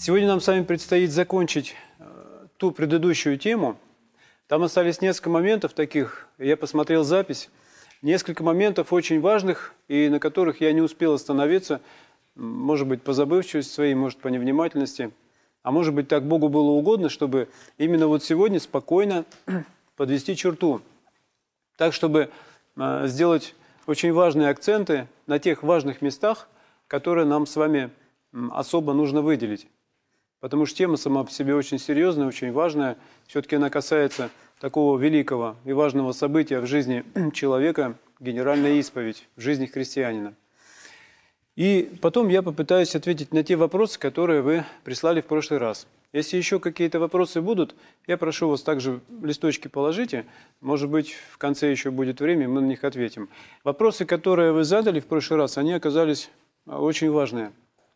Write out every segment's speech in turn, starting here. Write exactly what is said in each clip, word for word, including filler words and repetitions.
Сегодня нам с вами предстоит закончить ту предыдущую тему. Там остались несколько моментов таких, я посмотрел запись, несколько моментов очень важных, и на которых я не успел остановиться, может быть, по забывчивости своей, может, по невнимательности, а может быть, так Богу было угодно, чтобы именно вот сегодня спокойно подвести черту, так, чтобы сделать очень важные акценты на тех важных местах, которые нам с вами особо нужно выделить. Потому что тема сама по себе очень серьезная, очень важная. Все-таки она касается такого великого и важного события в жизни человека, генеральная исповедь в жизни христианина. И потом я попытаюсь ответить на те вопросы, которые вы прислали в прошлый раз. Если еще какие-то вопросы будут, я прошу вас также листочки положите. Может быть, в конце еще будет время, мы на них ответим. Вопросы, которые вы задали в прошлый раз, они оказались очень важные.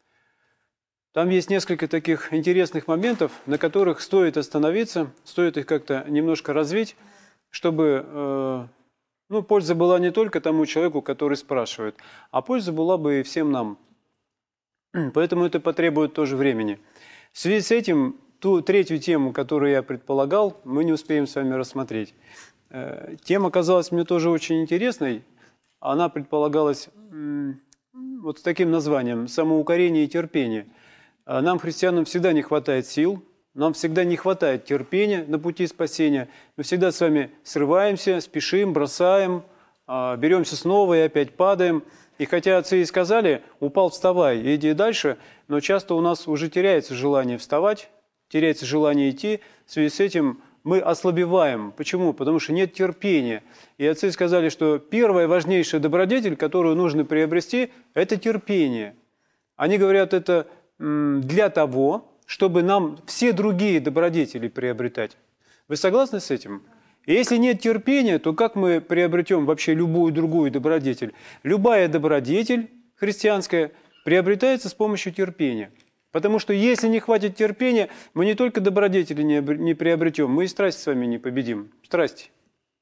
Там есть несколько таких интересных моментов, на которых стоит остановиться, стоит их как-то немножко развить, чтобы э, ну, польза была не только тому человеку, который спрашивает, а польза была бы и всем нам. Поэтому это потребует тоже времени. В связи с этим, ту третью тему, которую я предполагал, мы не успеем с вами рассмотреть. Э, тема казалась мне тоже очень интересной. Она предполагалась э, вот с таким названием «Самоукорение и терпение». Нам, христианам, всегда не хватает сил, нам всегда не хватает терпения на пути спасения. Мы всегда с вами срываемся, спешим, бросаем, беремся снова и опять падаем. И хотя отцы и сказали, упал, вставай, иди дальше, но часто у нас уже теряется желание вставать, теряется желание идти. В связи с этим мы ослабеваем. Почему? Потому что нет терпения. И отцы сказали, что первая важнейшая добродетель, которую нужно приобрести, это терпение. Они говорят, это для того, чтобы нам все другие добродетели приобретать. Вы согласны с этим? И если нет терпения, то как мы приобретем вообще любую другую добродетель? Любая добродетель христианская приобретается с помощью терпения. Потому что если не хватит терпения, мы не только добродетели не приобретем, мы и страсть с вами не победим. Страсть.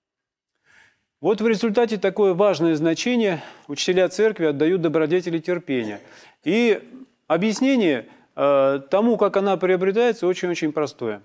Вот в результате такое важное значение учителя церкви отдают добродетели терпения. И объяснение э, тому, как она приобретается, очень-очень простое.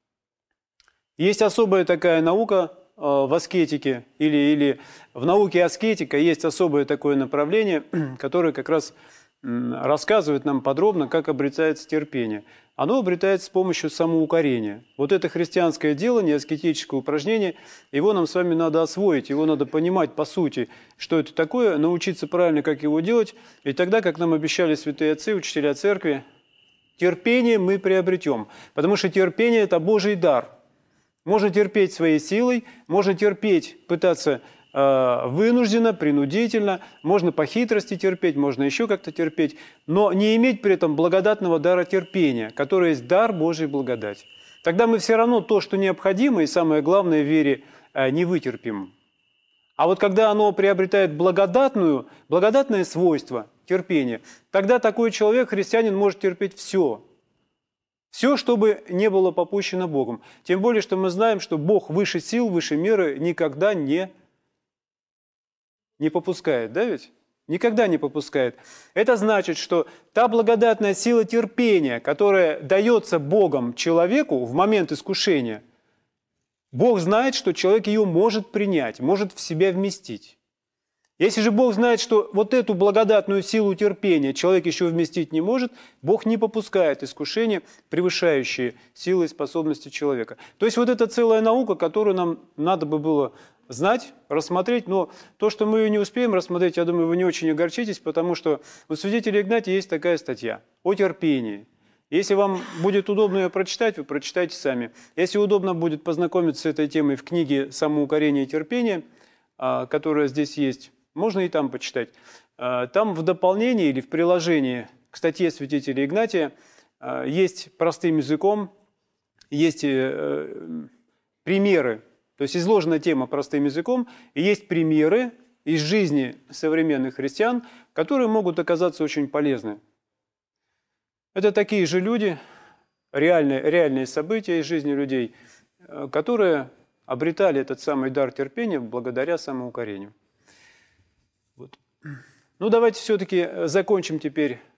Есть особая такая наука э, в аскетике, или, или в науке аскетика есть особое такое направление, которое как раз э, рассказывает нам подробно, как обретается терпение. Оно обретается с помощью самоукорения. Вот это христианское делание, аскетическое упражнение, его нам с вами надо освоить, его надо понимать по сути, что это такое, научиться правильно, как его делать. И тогда, как нам обещали святые отцы, учителя церкви, терпение мы приобретем. Потому что терпение – это Божий дар. Можно терпеть своей силой, можно терпеть, пытаться э, вынужденно, принудительно, можно по хитрости терпеть, можно еще как-то терпеть, но не иметь при этом благодатного дара терпения, который есть дар Божьей благодати. Тогда мы все равно то, что необходимо, и самое главное в вере, э, не вытерпим. А вот когда оно приобретает благодатную, благодатное свойство, терпение, тогда такой человек, христианин, может терпеть все. Все, чтобы не было попущено Богом. Тем более, что мы знаем, что Бог выше сил, выше меры никогда не, не попускает. Да ведь? Никогда не попускает. Это значит, что та благодатная сила терпения, которая дается Богом человеку в момент искушения, Бог знает, что человек ее может принять, может в себя вместить. Если же Бог знает, что вот эту благодатную силу терпения человек еще вместить не может, Бог не попускает искушения, превышающие силы и способности человека. То есть вот это целая наука, которую нам надо бы было знать, рассмотреть, но то, что мы ее не успеем рассмотреть, я думаю, вы не очень огорчитесь, потому что у святителя Игнатия есть такая статья о терпении. Если вам будет удобно ее прочитать, вы прочитайте сами. Если удобно будет познакомиться с этой темой в книге «Самоукорение и терпение», которая здесь есть, можно и там почитать. Там в дополнении или в приложении к статье святителя Игнатия есть простым языком, есть примеры, то есть изложена тема простым языком, и есть примеры из жизни современных христиан, которые могут оказаться очень полезны. Это такие же люди, реальные, реальные события из жизни людей, которые обретали этот самый дар терпения благодаря самоукорению. Вот. Ну, давайте все-таки закончим теперь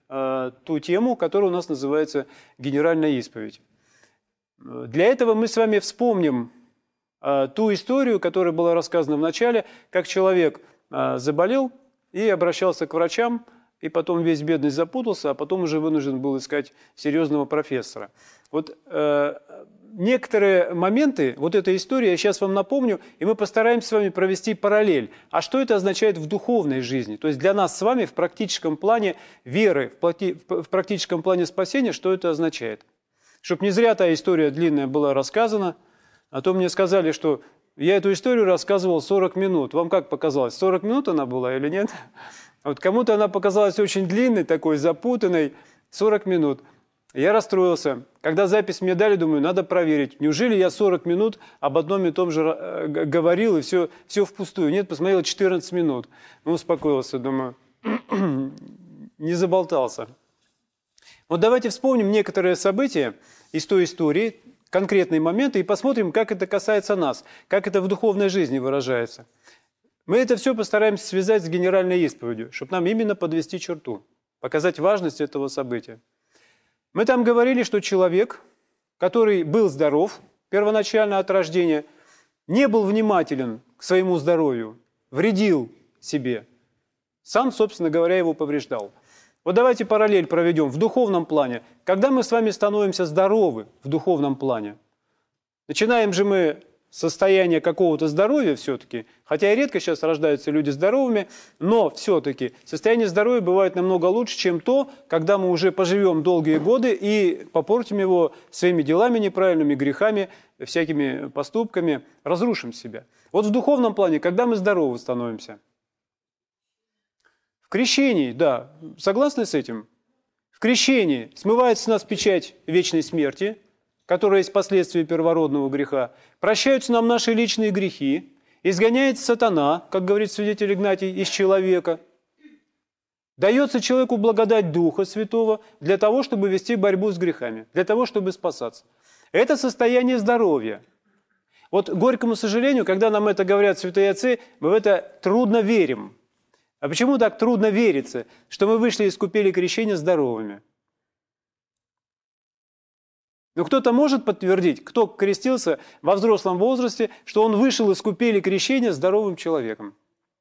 э, ту тему, которая у нас называется «Генеральная исповедь». Для этого мы с вами вспомним э, ту историю, которая была рассказана в начале, как человек э, заболел и обращался к врачам, и потом весь бедный запутался, а потом уже вынужден был искать серьезного профессора. Вот э, некоторые моменты, вот эта история, я сейчас вам напомню, и мы постараемся с вами провести параллель. А что это означает в духовной жизни? То есть для нас с вами в практическом плане веры, в, плати, в практическом плане спасения, что это означает? Чтобы не зря та история длинная была рассказана, а то мне сказали, что я эту историю рассказывал сорок минут. Вам как показалось, сорок минут она была или нет? Вот кому-то она показалась очень длинной, такой запутанной, сорок минут. Я расстроился. Когда запись мне дали, думаю, надо проверить. Неужели я сорок минут об одном и том же говорил, и все, все впустую? Нет, посмотрел четырнадцать минут. Ну, успокоился, думаю, не заболтался. Вот давайте вспомним некоторые события из той истории, конкретные моменты, и посмотрим, как это касается нас, как это в духовной жизни выражается. Мы это все постараемся связать с генеральной исповедью, чтобы нам именно подвести черту, показать важность этого события. Мы там говорили, что человек, который был здоров первоначально от рождения, не был внимателен к своему здоровью, вредил себе. Сам, собственно говоря, его повреждал. Вот давайте параллель проведем в духовном плане. Когда мы с вами становимся здоровы в духовном плане, начинаем же мы с состояния какого-то здоровья все-таки, хотя и редко сейчас рождаются люди здоровыми, но все-таки состояние здоровья бывает намного лучше, чем то, когда мы уже поживем долгие годы и попортим его своими делами неправильными, грехами, всякими поступками, разрушим себя. Вот в духовном плане, когда мы здоровы становимся? В крещении, да, согласны с этим? В крещении смывается с нас печать вечной смерти, которая есть последствия первородного греха, прощаются нам наши личные грехи, изгоняется сатана, как говорит свидетель Игнатий, из человека, дается человеку благодать Духа Святого для того, чтобы вести борьбу с грехами, для того, чтобы спасаться. Это состояние здоровья. Вот к горькому сожалению, когда нам это говорят святые отцы, мы в это трудно верим. А почему так трудно верится, что мы вышли из купели крещения здоровыми? Но кто-то может подтвердить, кто крестился во взрослом возрасте, что он вышел из купели крещения здоровым человеком?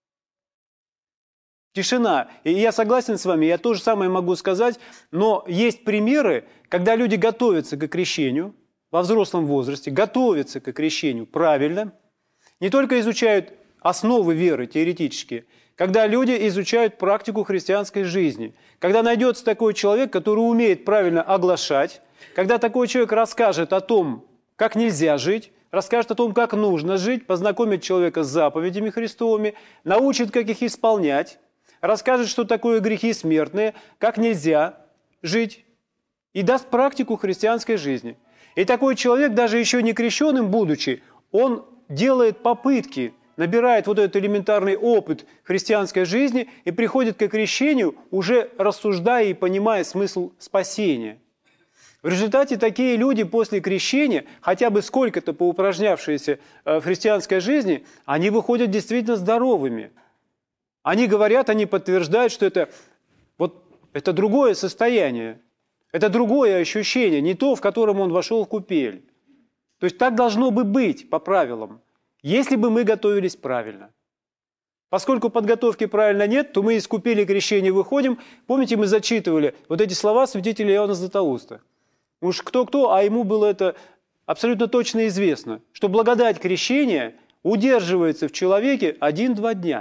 Тишина. И я согласен с вами, я то же самое могу сказать, но есть примеры, когда люди готовятся к крещению во взрослом возрасте, готовятся к крещению правильно, не только изучают основы веры теоретически, когда люди изучают практику христианской жизни, когда найдется такой человек, который умеет правильно оглашать, когда такой человек расскажет о том, как нельзя жить, расскажет о том, как нужно жить, познакомит человека с заповедями Христовыми, научит, как их исполнять, расскажет, что такое грехи смертные, как нельзя жить, и даст практику христианской жизни. И такой человек, даже еще не крещенным будучи, он делает попытки, набирает вот этот элементарный опыт христианской жизни и приходит к крещению, уже рассуждая и понимая смысл спасения. В результате такие люди после крещения, хотя бы сколько-то поупражнявшиеся в христианской жизни, они выходят действительно здоровыми. Они говорят, они подтверждают, что это, вот, это другое состояние, это другое ощущение, не то, в котором он вошел в купель. То есть так должно бы быть по правилам, если бы мы готовились правильно. Поскольку подготовки правильно нет, то мы из купели крещения выходим. Помните, мы зачитывали вот эти слова святителя Иоанна Златоуста. Уж кто-кто, а ему было это абсолютно точно известно, что благодать крещения удерживается в человеке один-два дня,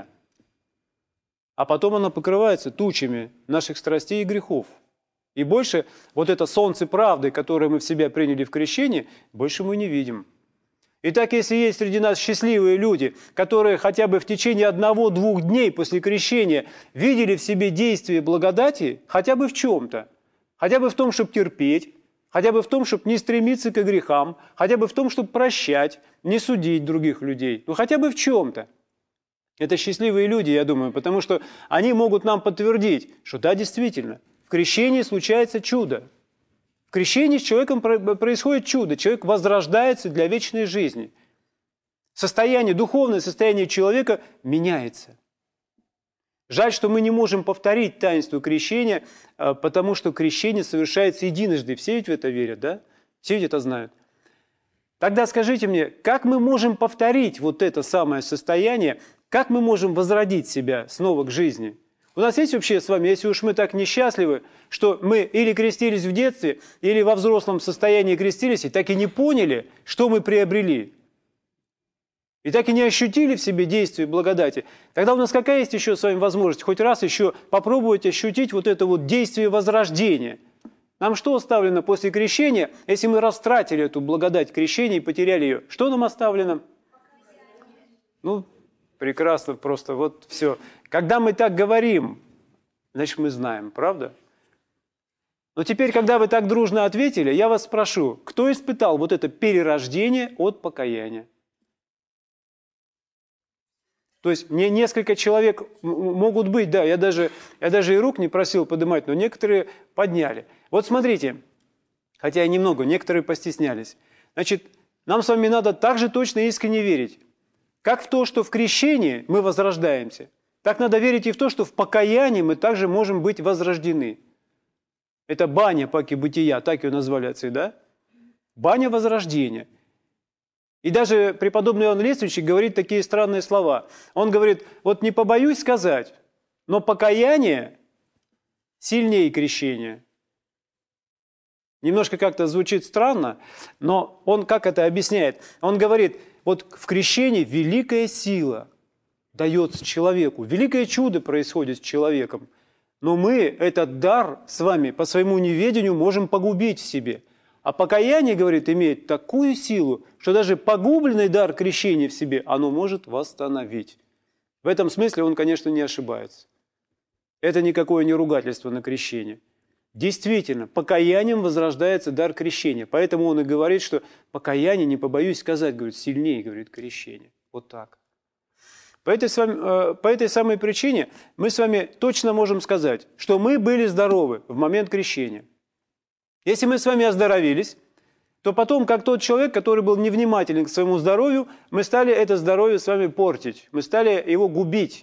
а потом она покрывается тучами наших страстей и грехов. И больше вот это солнце правды, которое мы в себя приняли в крещении, больше мы не видим. Итак, если есть среди нас счастливые люди, которые хотя бы в течение одного-двух дней после крещения видели в себе действие благодати, хотя бы в чем-то, хотя бы в том, чтобы терпеть, хотя бы в том, чтобы не стремиться к грехам, хотя бы в том, чтобы прощать, не судить других людей, ну хотя бы в чем-то. Это счастливые люди, я думаю, потому что они могут нам подтвердить, что да, действительно, в крещении случается чудо. В крещении с человеком происходит чудо, человек возрождается для вечной жизни. Состояние, духовное состояние человека меняется. Жаль, что мы не можем повторить таинство крещения, потому что крещение совершается единожды. Все ведь в это верят, да? Все ведь это знают. Тогда скажите мне, как мы можем повторить вот это самое состояние, как мы можем возродить себя снова к жизни? У нас есть вообще с вами, если уж мы так несчастливы, что мы или крестились в детстве, или во взрослом состоянии крестились, и так и не поняли, что мы приобрели, и так и не ощутили в себе действие благодати, тогда у нас какая есть еще с вами возможность хоть раз еще попробовать ощутить вот это вот действие возрождения? Нам что оставлено после крещения, если мы растратили эту благодать крещения и потеряли ее? Что нам оставлено? Ну, прекрасно, просто вот все. Когда мы так говорим, значит, мы знаем, правда? Но теперь, когда вы так дружно ответили, я вас спрошу, кто испытал вот это перерождение от покаяния? То есть мне несколько человек могут быть, да, я даже, я даже и рук не просил поднимать, но некоторые подняли. Вот смотрите, хотя и немного, некоторые постеснялись. Значит, нам с вами надо так же точно и искренне верить, как в то, что в крещении мы возрождаемся, так надо верить и в то, что в покаянии мы также можем быть возрождены. Это баня паки бытия, так ее назвали отцы, да? Баня возрождения. И даже преподобный Иоанн Лествичник говорит такие странные слова. Он говорит, вот не побоюсь сказать, но покаяние сильнее крещения. Немножко как-то звучит странно, но он как это объясняет? Он говорит, вот в крещении великая сила дается человеку, великое чудо происходит с человеком, но мы этот дар с вами по своему неведению можем погубить в себе. А покаяние, говорит, имеет такую силу, что даже погубленный дар крещения в себе оно может восстановить. В этом смысле он, конечно, не ошибается. Это никакое не ругательство на крещение. Действительно, покаянием возрождается дар крещения. Поэтому он и говорит, что покаяние, не побоюсь сказать, говорит, сильнее, говорит, крещение. Вот так. По этой, с вами, по этой самой причине мы с вами точно можем сказать, что мы были здоровы в момент крещения. Если мы с вами оздоровились, то потом, как тот человек, который был невнимателен к своему здоровью, мы стали это здоровье с вами портить, мы стали его губить.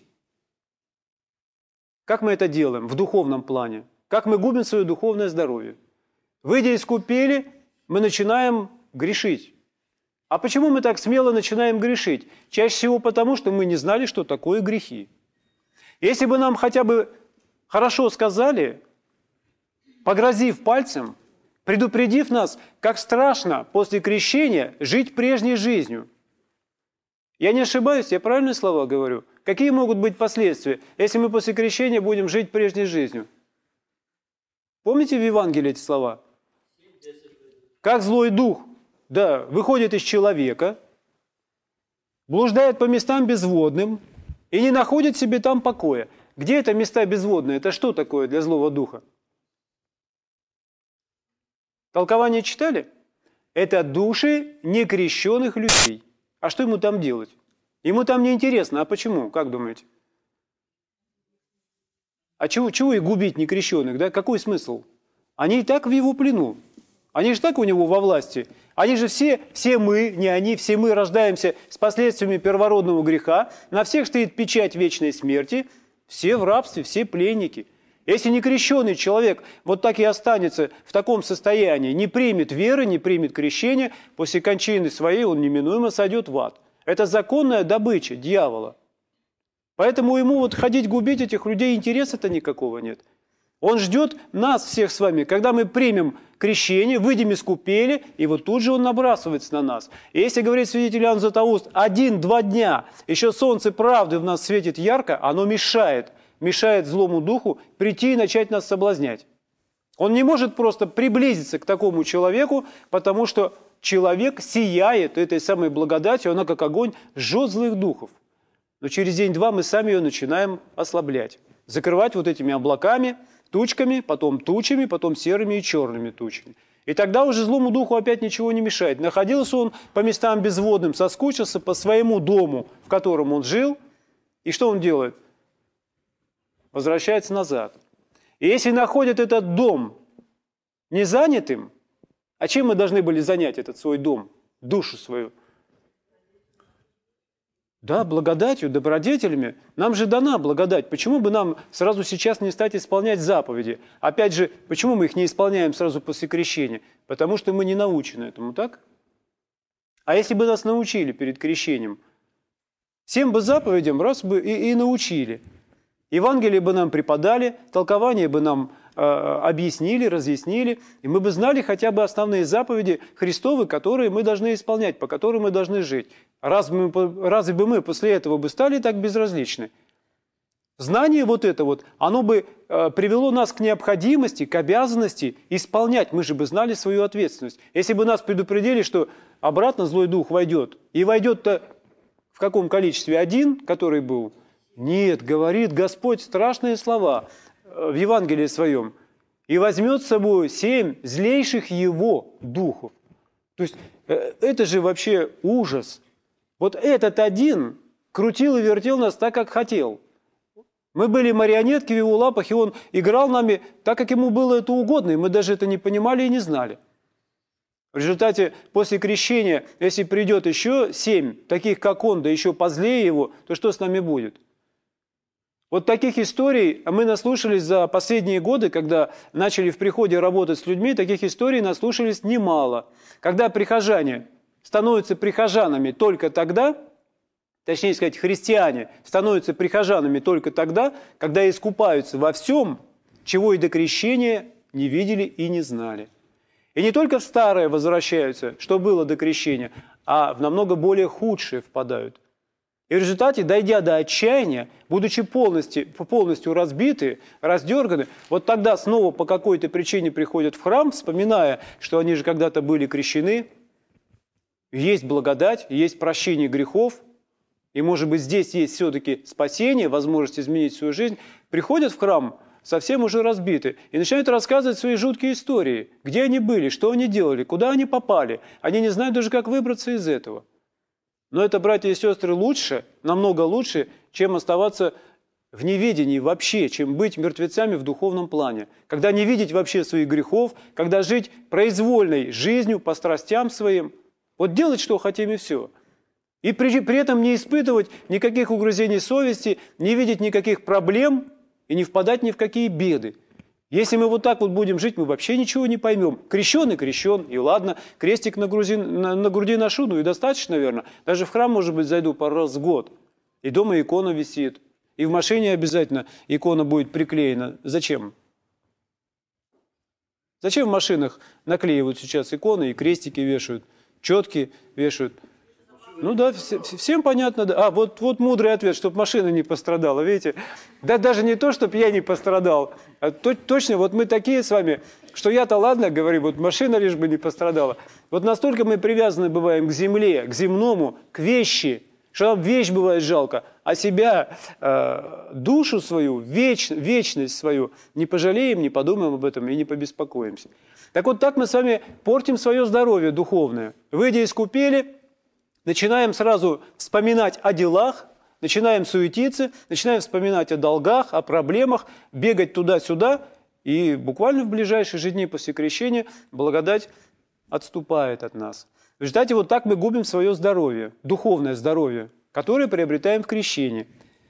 Как мы это делаем в духовном плане? Как мы губим свое духовное здоровье? Выйдя из купели, мы начинаем грешить. А почему мы так смело начинаем грешить? Чаще всего потому, что мы не знали, что такое грехи. Если бы нам хотя бы хорошо сказали, погрозив пальцем, предупредив нас, как страшно после крещения жить прежней жизнью. Я не ошибаюсь, я правильные слова говорю? Какие могут быть последствия, если мы после крещения будем жить прежней жизнью? Помните в Евангелии эти слова? Как злой дух, да, выходит из человека, блуждает по местам безводным и не находит себе там покоя. Где это места безводные? Это что такое для злого духа? Толкование читали? Это души некрещенных людей. А что ему там делать? Ему там неинтересно. А почему? Как думаете? А чего, чего и губить некрещенных? Да? Какой смысл? Они и так в его плену. Они же так у него во власти. Они же все, все мы, не они, все мы рождаемся с последствиями первородного греха. На всех стоит печать вечной смерти. Все в рабстве, все пленники. Если некрещенный человек вот так и останется в таком состоянии, не примет веры, не примет крещения, после кончины своей он неминуемо сойдет в ад. Это законная добыча дьявола. Поэтому ему вот ходить губить этих людей интереса-то никакого нет. Он ждет нас всех с вами, когда мы примем крещение, выйдем из купели, и вот тут же он набрасывается на нас. И если говорит свидетель Иоанн Златоуст, один-два дня, еще солнце правды в нас светит ярко, оно мешает. мешает злому духу прийти и начать нас соблазнять. Он не может просто приблизиться к такому человеку, потому что человек сияет этой самой благодатью, она как огонь жжет злых духов. Но через день-два мы сами ее начинаем ослаблять, закрывать вот этими облаками, тучками, потом тучами, потом серыми и черными тучами. И тогда уже злому духу опять ничего не мешает. Находился он по местам безводным, соскучился по своему дому, в котором он жил, и что он делает? Возвращается назад. И если находят этот дом не занятым, а чем мы должны были занять этот свой дом, душу свою? Да, благодатью, добродетелями. Нам же дана благодать. Почему бы нам сразу сейчас не стать исполнять заповеди? Опять же, почему мы их не исполняем сразу после крещения? Потому что мы не научены этому, так? А если бы нас научили перед крещением? Всем бы заповедям раз бы и, и научили. Евангелие бы нам преподали, толкование бы нам э, объяснили, разъяснили, и мы бы знали хотя бы основные заповеди Христовы, которые мы должны исполнять, по которым мы должны жить. Разве, мы, разве бы мы после этого бы стали так безразличны? Знание вот это вот, оно бы э, привело нас к необходимости, к обязанности исполнять. Мы же бы знали свою ответственность. Если бы нас предупредили, что обратно злой дух войдет, и войдет-то в каком количестве? Один, который был? Нет, говорит Господь страшные слова в Евангелии своем. И возьмет с собой семь злейших его духов. То есть это же вообще ужас. Вот этот один крутил и вертел нас так, как хотел. Мы были марионетки в его лапах, и он играл нами так, как ему было это угодно, и мы даже это не понимали и не знали. В результате, после крещения, если придет еще семь, таких как он, да еще позлее его, то что с нами будет? Вот таких историй мы наслушались за последние годы, когда начали в приходе работать с людьми, таких историй наслушались немало. Когда прихожане становятся прихожанами только тогда, точнее сказать, христиане становятся прихожанами только тогда, когда искупаются во всем, чего и до крещения не видели и не знали. И не только в старое возвращаются, что было до крещения, а в намного более худшее впадают. И в результате, дойдя до отчаяния, будучи полностью, полностью разбиты, раздерганы, вот тогда снова по какой-то причине приходят в храм, вспоминая, что они же когда-то были крещены, есть благодать, есть прощение грехов, и, может быть, здесь есть все-таки спасение, возможность изменить свою жизнь, приходят в храм совсем уже разбиты и начинают рассказывать свои жуткие истории, где они были, что они делали, куда они попали. Они не знают даже, как выбраться из этого. Но это, братья и сестры, лучше, намного лучше, чем оставаться в неведении вообще, чем быть мертвецами в духовном плане. Когда не видеть вообще своих грехов, когда жить произвольной жизнью по страстям своим. Вот делать, что хотим, и все. И при, при этом не испытывать никаких угрызений совести, не видеть никаких проблем и не впадать ни в какие беды. Если мы вот так вот будем жить, мы вообще ничего не поймем. Крещен и крещен, и ладно, крестик на, груди, на, на груди ношу, ну и достаточно, наверное. Даже в храм, может быть, зайду пару раз в год. И дома икона висит. И в машине обязательно икона будет приклеена. Зачем? Зачем в машинах наклеивают сейчас иконы и крестики вешают, четки вешают? Ну да, всем понятно. Да. А, вот, вот мудрый ответ, чтобы машина не пострадала, видите? Да даже не то, чтобы я не пострадал, а то, точно вот мы такие с вами, что я-то ладно, говорю, вот машина лишь бы не пострадала. Вот настолько мы привязаны бываем к земле, к земному, к вещи, что нам вещь бывает жалко, а себя, э, душу свою, веч, вечность свою не пожалеем, не подумаем об этом и не побеспокоимся. Так вот так мы с вами портим свое здоровье духовное. Выйдя из купели, начинаем сразу вспоминать о делах, начинаем суетиться, начинаем вспоминать о долгах, о проблемах, бегать туда-сюда, и буквально в ближайшие же дни после крещения благодать отступает от нас. В результате вот так мы губим свое здоровье, духовное здоровье, которое приобретаем в крещении.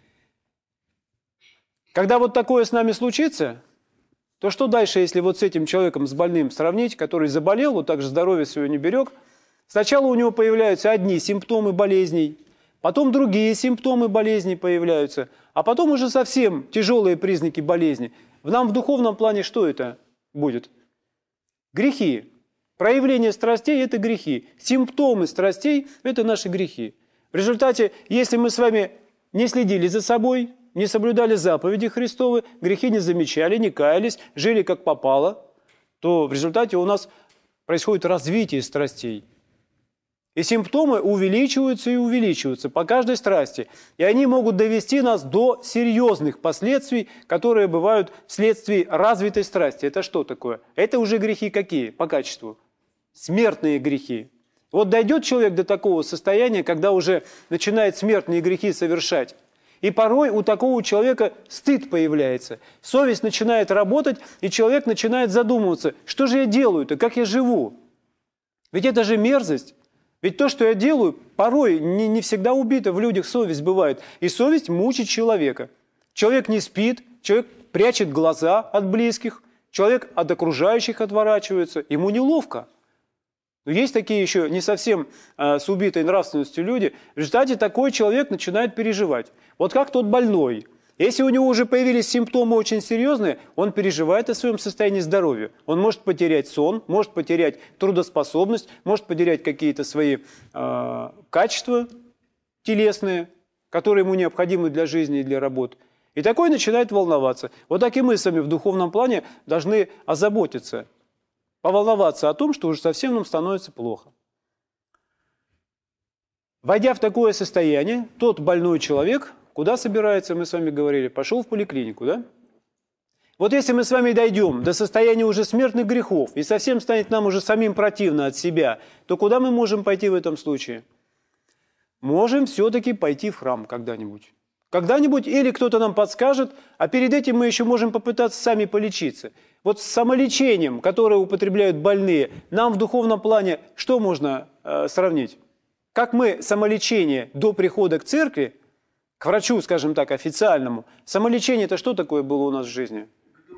Когда вот такое с нами случится, то что дальше, если вот с этим человеком, с больным сравнить, который заболел, вот так же здоровье свое не берег? Сначала у него появляются одни симптомы болезней, потом другие симптомы болезней появляются, а потом уже совсем тяжелые признаки болезни. В нам в духовном плане что это будет? Грехи. Проявление страстей – это грехи. Симптомы страстей – это наши грехи. В результате, если мы с вами не следили за собой, не соблюдали заповеди Христовы, грехи не замечали, не каялись, жили как попало, то в результате у нас происходит развитие страстей. И симптомы увеличиваются и увеличиваются по каждой страсти. И они могут довести нас до серьезных последствий, которые бывают вследствие развитой страсти. Это что такое? Это уже грехи какие по качеству? Смертные грехи. Вот дойдет человек до такого состояния, когда уже начинает смертные грехи совершать. И порой у такого человека стыд появляется. Совесть начинает работать, и человек начинает задумываться, что же я делаю-то, как я живу? Ведь это же мерзость. Ведь то, что я делаю, порой не, не всегда убита в людях совесть бывает. И совесть мучит человека. Человек не спит, человек прячет глаза от близких, человек от окружающих отворачивается, ему неловко. Но есть такие еще не совсем э, с убитой нравственностью люди. В результате такой человек начинает переживать. Вот как тот больной. Если у него уже появились симптомы очень серьезные, он переживает о своем состоянии здоровья. Он может потерять сон, может потерять трудоспособность, может потерять какие-то свои э, качества телесные, которые ему необходимы для жизни и для работы. И такой начинает волноваться. Вот так и мы сами в духовном плане должны озаботиться, поволноваться о том, что уже совсем нам становится плохо. Войдя в такое состояние, тот больной человек, куда собирается, мы с вами говорили, пошел в поликлинику, да? Вот если мы с вами дойдем до состояния уже смертных грехов, и совсем станет нам уже самим противно от себя, то куда мы можем пойти в этом случае? Можем все-таки пойти в храм когда-нибудь. Когда-нибудь или кто-то нам подскажет, а перед этим мы еще можем попытаться сами полечиться. Вот с самолечением, которое употребляют больные, нам в духовном плане что можно э, сравнить? Как мы самолечение до прихода к церкви, к врачу, скажем так, официальному, самолечение – это что такое было у нас в жизни?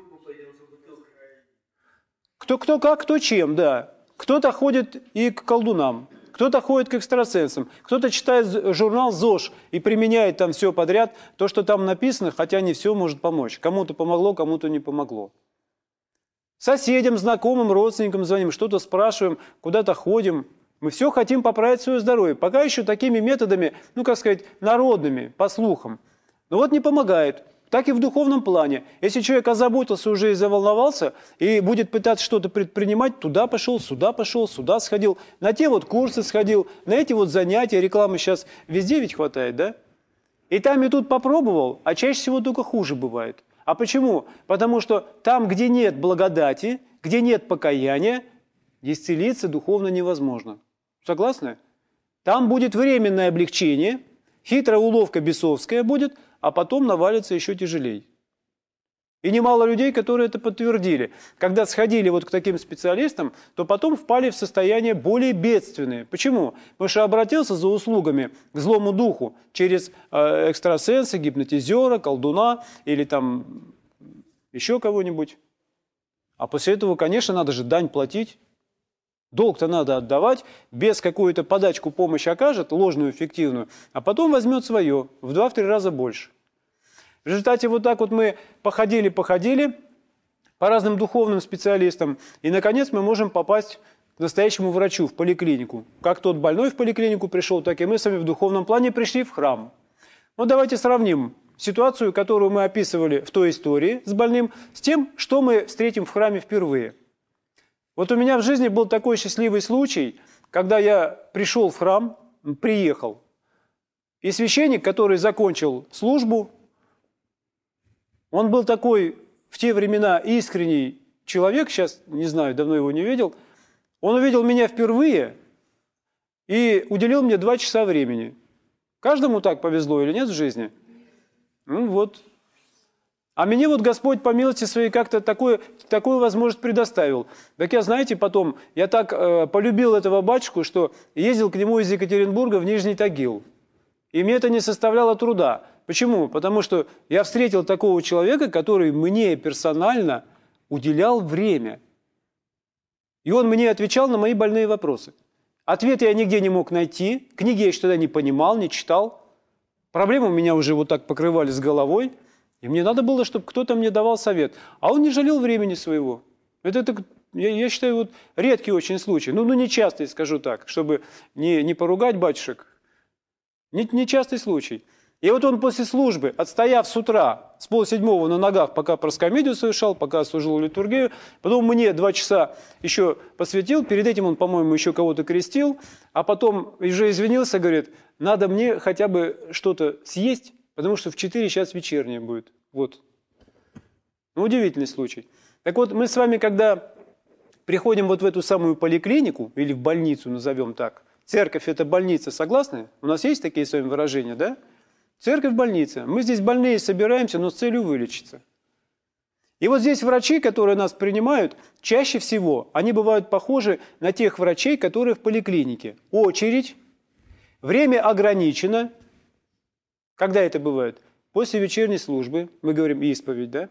Кто, кто как, кто чем, да. Кто-то ходит и к колдунам. Кто-то ходит к экстрасенсам, кто-то читает журнал ЗОЖ и применяет там все подряд, то, что там написано, хотя не все может помочь. Кому-то помогло, кому-то не помогло. Соседям, знакомым, родственникам звоним, что-то спрашиваем, куда-то ходим. Мы все хотим поправить свое здоровье. Пока еще такими методами, ну, как сказать, народными, по слухам. Но вот не помогает. Так и в духовном плане. Если человек озаботился уже и заволновался, и будет пытаться что-то предпринимать, туда пошел, сюда пошел, сюда сходил, на те вот курсы сходил, на эти вот занятия, рекламы сейчас везде ведь хватает, да? И там, и тут попробовал, а чаще всего только хуже бывает. А почему? Потому что там, где нет благодати, где нет покаяния, исцелиться духовно невозможно. Согласны? Там будет временное облегчение, хитрая уловка бесовская будет, а потом навалится еще тяжелее. И немало людей, которые это подтвердили. Когда сходили вот к таким специалистам, то потом впали в состояние более бедственное. Почему? Потому что обратился за услугами к злому духу через э, экстрасенса, гипнотизера, колдуна или там еще кого-нибудь. А после этого, конечно, надо же дань платить. Долг-то надо отдавать, без какую-то подачку помощь окажет, ложную, фиктивную, а потом возьмет свое, в два-три раза больше. В результате вот так вот мы походили-походили по разным духовным специалистам, и, наконец, мы можем попасть к настоящему врачу в поликлинику. Как тот больной в поликлинику пришел, так и мы сами в духовном плане пришли в храм. Вот давайте сравним ситуацию, которую мы описывали в той истории с больным, с тем, что мы встретим в храме впервые. Вот у меня в жизни был такой счастливый случай, когда я пришел в храм, приехал, и священник, который закончил службу, он был такой в те времена искренний человек, сейчас, не знаю, давно его не видел, он увидел меня впервые и уделил мне два часа времени. Каждому так повезло или нет в жизни? Ну вот. А мне вот Господь по милости своей как-то такое, такую возможность предоставил. Так я, знаете, потом, я так э, полюбил этого батюшку, что ездил к нему из Екатеринбурга в Нижний Тагил. И мне это не составляло труда. Почему? Потому что я встретил такого человека, который мне персонально уделял время. И он мне отвечал на мои больные вопросы. Ответы я нигде не мог найти, книги я еще тогда не понимал, не читал. Проблемы меня уже вот так покрывали с головой. И мне надо было, чтобы кто-то мне давал совет. А он не жалел времени своего. Это, это я, я считаю, вот редкий очень случай. Ну, ну нечастый, скажу так, чтобы не, не поругать батюшек. Не, нечастый случай. И вот он после службы, отстояв с утра, с полседьмого на ногах, пока проскомедию совершал, пока служил литургию, потом мне два часа еще посвятил, перед этим он, по-моему, еще кого-то крестил, а потом уже извинился, говорит, надо мне хотя бы что-то съесть, потому что в четыре сейчас вечернее будет. Вот. Ну, удивительный случай. Так вот, мы с вами, когда приходим вот в эту самую поликлинику, или в больницу, назовем так, церковь – это больница, согласны? У нас есть такие с вами выражения, да? Церковь – больница. Мы здесь больные собираемся, но с целью вылечиться. И вот здесь врачи, которые нас принимают, чаще всего они бывают похожи на тех врачей, которые в поликлинике. Очередь, время ограничено. Когда это бывает? После вечерней службы, мы говорим исповедь, да?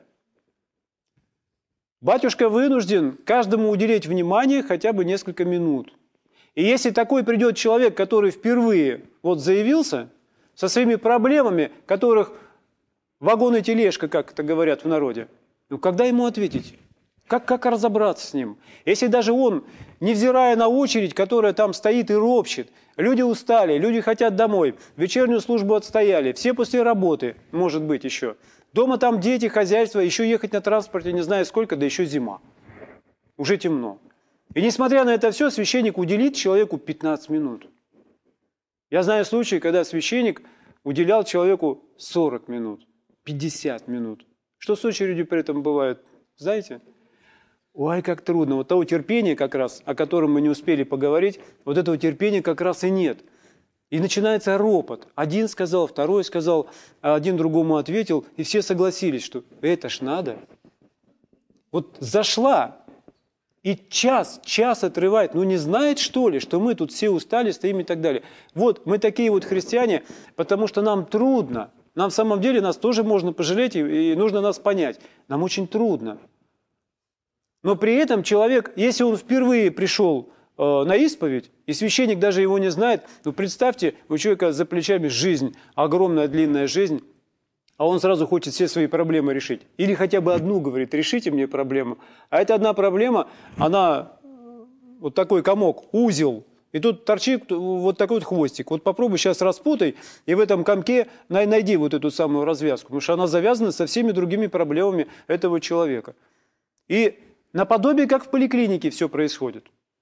Батюшка вынужден каждому уделить внимание хотя бы несколько минут. И если такой придет человек, который впервые вот заявился, со своими проблемами, которых вагон и тележка, как это говорят в народе, ну когда ему ответить? Как, как разобраться с ним? Если даже он, невзирая на очередь, которая там стоит и ропщет, люди устали, люди хотят домой, вечернюю службу отстояли, все после работы, может быть, еще. Дома там дети, хозяйство, еще ехать на транспорте не знаю сколько, да еще зима. Уже темно. И несмотря на это все, священник уделит человеку пятнадцать минут. Я знаю случаи, когда священник уделял человеку сорок минут, пятьдесят минут. Что с очередью при этом бывает, знаете? Ой, как трудно. Вот того терпения как раз, о котором мы не успели поговорить, вот этого терпения как раз и нет. И начинается ропот. Один сказал, второй сказал, а один другому ответил, и все согласились, что это ж надо. Вот зашла, и час, час отрывает. Ну не знает, что ли, что мы тут все устали, стоим и так далее. Вот мы такие вот христиане, потому что нам трудно. Нам в самом деле нас тоже можно пожалеть, и нужно нас понять. Нам очень трудно. Но при этом человек, если он впервые пришел э, на исповедь, и священник даже его не знает, ну представьте, у человека за плечами жизнь, огромная длинная жизнь, а он сразу хочет все свои проблемы решить. Или хотя бы одну говорит, решите мне проблему. А эта одна проблема, она вот такой комок, узел, и тут торчит вот такой вот хвостик. Вот попробуй сейчас распутай, и в этом комке найди вот эту самую развязку, потому что она завязана со всеми другими проблемами этого человека. И наподобие, как в поликлинике все происходит.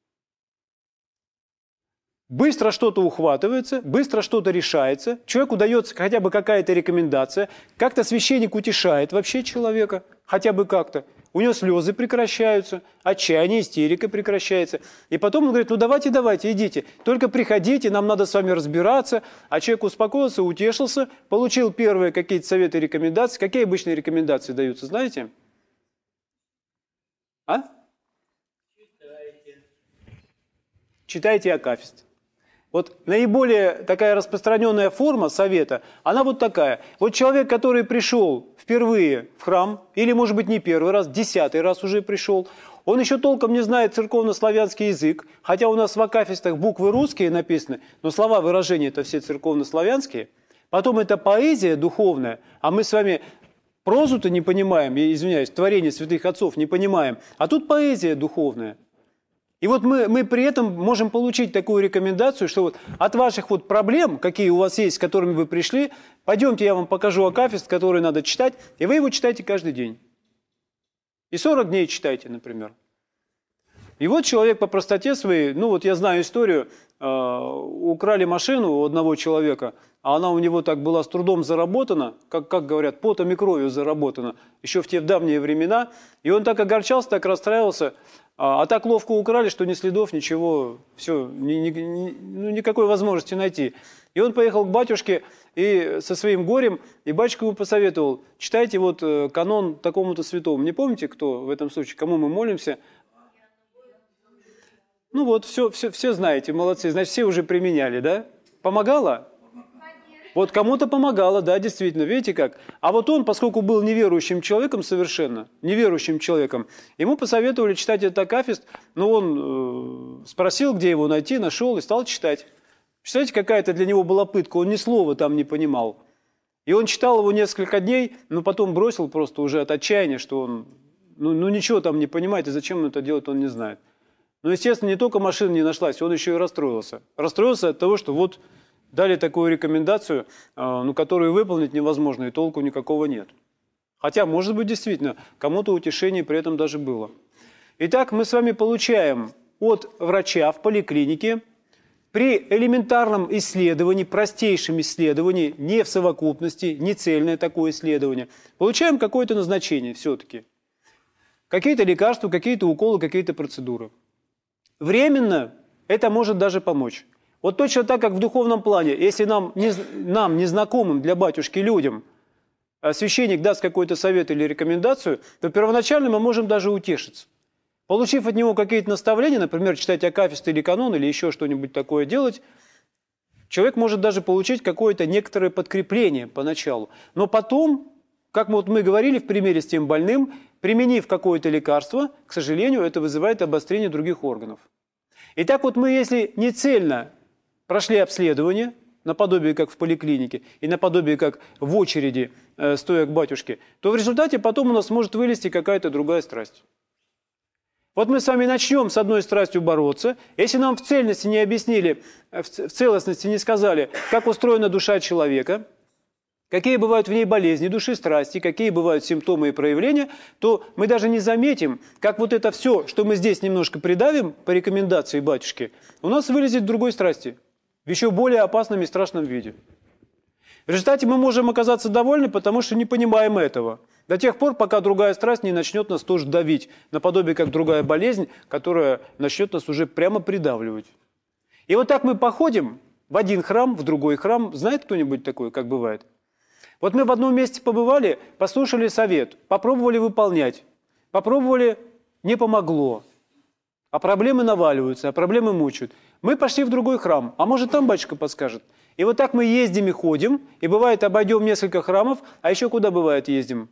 Быстро что-то ухватывается, быстро что-то решается, человеку дается хотя бы какая-то рекомендация, как-то священник утешает вообще человека, хотя бы как-то. У него слезы прекращаются, отчаяние, истерика прекращается. И потом он говорит, ну давайте, давайте, идите, только приходите, нам надо с вами разбираться. А человек успокоился, утешился, получил первые какие-то советы и рекомендации. Какие обычные рекомендации даются, знаете? А? Читайте. Читайте акафист. Вот наиболее такая распространенная форма совета, она вот такая. Вот человек, который пришел впервые в храм, или, может быть, не первый раз, десятый раз уже пришел, он еще толком не знает церковно-славянский язык, хотя у нас в акафистах буквы русские написаны, но слова выражения это все церковно-славянские. Потом это поэзия духовная, а мы с вами прозу-то не понимаем, я извиняюсь, творение святых отцов не понимаем, а тут поэзия духовная. И вот мы, мы при этом можем получить такую рекомендацию, что вот от ваших вот проблем, какие у вас есть, с которыми вы пришли, пойдемте, я вам покажу акафист, который надо читать, и вы его читаете каждый день. И сорок дней читайте, например. И вот человек по простоте своей, ну вот я знаю историю, э, украли машину у одного человека, а она у него так была с трудом заработана, как, как говорят, потом и кровью заработана, еще в те давние времена, и он так огорчался, так расстраивался, а, а так ловко украли, что ни следов, ничего, все, ни, ни, ни, ну, никакой возможности найти. И он поехал к батюшке и со своим горем, и батюшка ему посоветовал, читайте вот э, канон такому-то святому. Не помните, кто в этом случае, кому мы молимся? Ну вот, все, все, все знаете, молодцы, значит, все уже применяли, да? Помогало? Вот кому-то помогало, да, действительно, видите как? А вот он, поскольку был неверующим человеком совершенно, неверующим человеком, ему посоветовали читать этот акафист, но он э, спросил, где его найти, нашел и стал читать. Представляете, какая-то для него была пытка, он ни слова там не понимал. И он читал его несколько дней, но потом бросил просто уже от отчаяния, что он ну, ну ничего там не понимает, и зачем он это делает, он не знает. Но, естественно, не только машина не нашлась, он еще и расстроился. Расстроился от того, что вот дали такую рекомендацию, ну, которую выполнить невозможно, и толку никакого нет. Хотя, может быть, действительно, кому-то утешение при этом даже было. Итак, мы с вами получаем от врача в поликлинике при элементарном исследовании, простейшем исследовании, не в совокупности, не цельное такое исследование, получаем какое-то назначение все-таки. Какие-то лекарства, какие-то уколы, какие-то процедуры. Временно это может даже помочь. Вот точно так, как в духовном плане, если нам, не, нам незнакомым для батюшки людям, священник даст какой-то совет или рекомендацию, то первоначально мы можем даже утешиться. Получив от него какие-то наставления, например, читать акафист или канон, или еще что-нибудь такое делать, человек может даже получить какое-то некоторое подкрепление поначалу. Но потом, как вот мы говорили в примере с тем больным, применив какое-то лекарство, к сожалению, это вызывает обострение других органов. Итак, вот мы, если не цельно прошли обследование, наподобие как в поликлинике, и наподобие как в очереди, э, стоя к батюшке, то в результате потом у нас может вылезти какая-то другая страсть. Вот мы с вами начнем с одной страстью бороться. Если нам в цельности не объяснили, в целостности не сказали, как устроена душа человека, какие бывают в ней болезни души, страсти, какие бывают симптомы и проявления, то мы даже не заметим, как вот это все, что мы здесь немножко придавим по рекомендации батюшки, у нас вылезет в другой страсти, в еще более опасном и страшном виде. В результате мы можем оказаться довольны, потому что не понимаем этого. До тех пор, пока другая страсть не начнет нас тоже давить, наподобие как другая болезнь, которая начнет нас уже прямо придавливать. И вот так мы походим в один храм, в другой храм. Знает кто-нибудь такое, как бывает? Вот мы в одном месте побывали, послушали совет, попробовали выполнять, попробовали, не помогло. А проблемы наваливаются, а проблемы мучают. Мы пошли в другой храм, а может там батюшка подскажет. И вот так мы ездим и ходим, и бывает обойдем несколько храмов, а еще куда бывает ездим?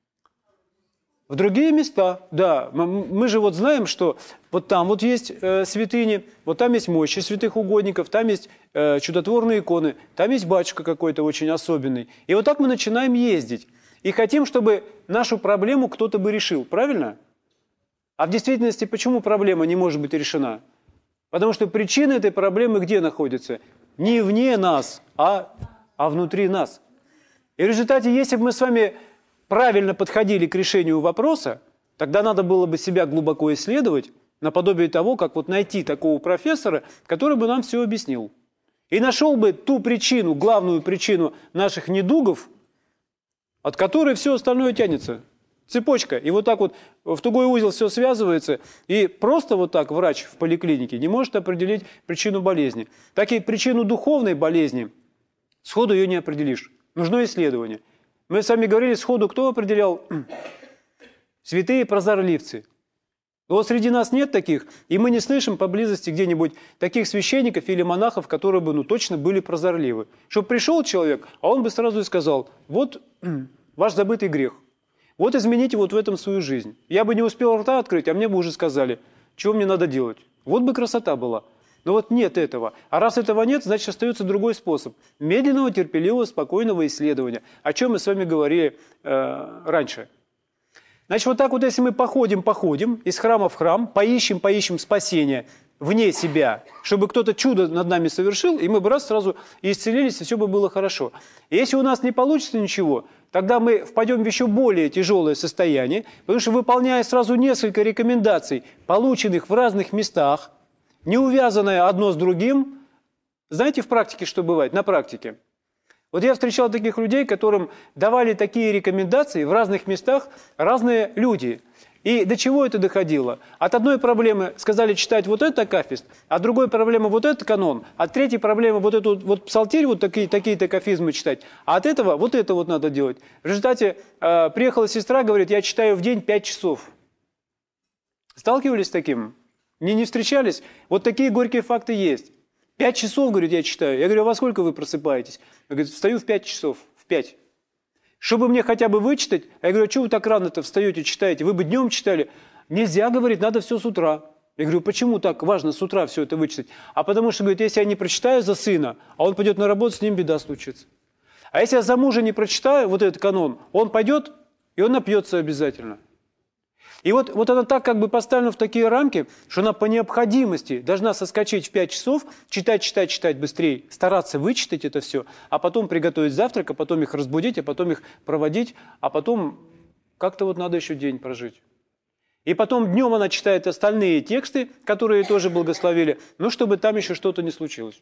В другие места, да. Мы же вот знаем, что вот там вот есть э, святыни, вот там есть мощи святых угодников, там есть э, чудотворные иконы, там есть батюшка какой-то очень особенный. И вот так мы начинаем ездить. И хотим, чтобы нашу проблему кто-то бы решил, правильно? А в действительности почему проблема не может быть решена? Потому что причина этой проблемы где находится? Не вне нас, а, а внутри нас. И в результате, если бы мы с вами правильно подходили к решению вопроса, тогда надо было бы себя глубоко исследовать, наподобие того, как вот найти такого профессора, который бы нам все объяснил. И нашел бы ту причину, главную причину наших недугов, от которой все остальное тянется. Цепочка. И вот так вот в тугой узел все связывается, и просто вот так врач в поликлинике не может определить причину болезни. Так и причину духовной болезни сходу ее не определишь. Нужно исследование. Мы с вами говорили, сходу кто определял? Святые прозорливцы. Вот среди нас нет таких, и мы не слышим поблизости где-нибудь таких священников или монахов, которые бы ну, точно были прозорливы. Чтобы пришел человек, а он бы сразу и сказал, вот ваш забытый грех. Вот измените вот в этом свою жизнь. Я бы не успел рта открыть, а мне бы уже сказали, чего мне надо делать. Вот бы красота была. Но вот нет этого. А раз этого нет, значит остается другой способ. Медленного, терпеливого, спокойного исследования. О чем мы с вами говорили э, раньше. Значит, вот так вот, если мы походим, походим, из храма в храм, поищем, поищем спасение вне себя, чтобы кто-то чудо над нами совершил, и мы бы раз сразу исцелились, и все бы было хорошо. И если у нас не получится ничего, тогда мы впадем в еще более тяжелое состояние, потому что, выполняя сразу несколько рекомендаций, полученных в разных местах, не увязанное одно с другим, знаете в практике, что бывает? На практике. Вот я встречал таких людей, которым давали такие рекомендации в разных местах разные люди. И до чего это доходило? От одной проблемы сказали читать вот этот акафист, от другой проблемы вот этот канон, от третьей проблемы вот эту вот псалтирь, вот такие, такие-то акафизмы читать, а от этого вот это вот надо делать. В результате э, приехала сестра, говорит, я читаю в день пять часов. Сталкивались с таким? Не, не встречались? Вот такие горькие факты есть. Пять часов, говорит, я читаю. Я говорю, а во сколько вы просыпаетесь? Я говорю, встаю в пять часов, в пять. Чтобы мне хотя бы вычитать, я говорю, а что вы так рано-то встаете, читаете? Вы бы днем читали. Нельзя, говорит, надо все с утра. Я говорю, почему так важно с утра все это вычитать? А потому что, говорит, если я не прочитаю за сына, а он пойдет на работу, с ним беда случится. А если я за мужа не прочитаю вот этот канон, он пойдет, и он напьется обязательно. И вот, вот она так как бы поставлена в такие рамки, что она по необходимости должна соскочить в пять часов, читать, читать, читать быстрее, стараться вычитать это все, а потом приготовить завтрак, а потом их разбудить, а потом их проводить, а потом как-то вот надо еще день прожить. И потом днем она читает остальные тексты, которые тоже благословили, но чтобы там еще что-то не случилось.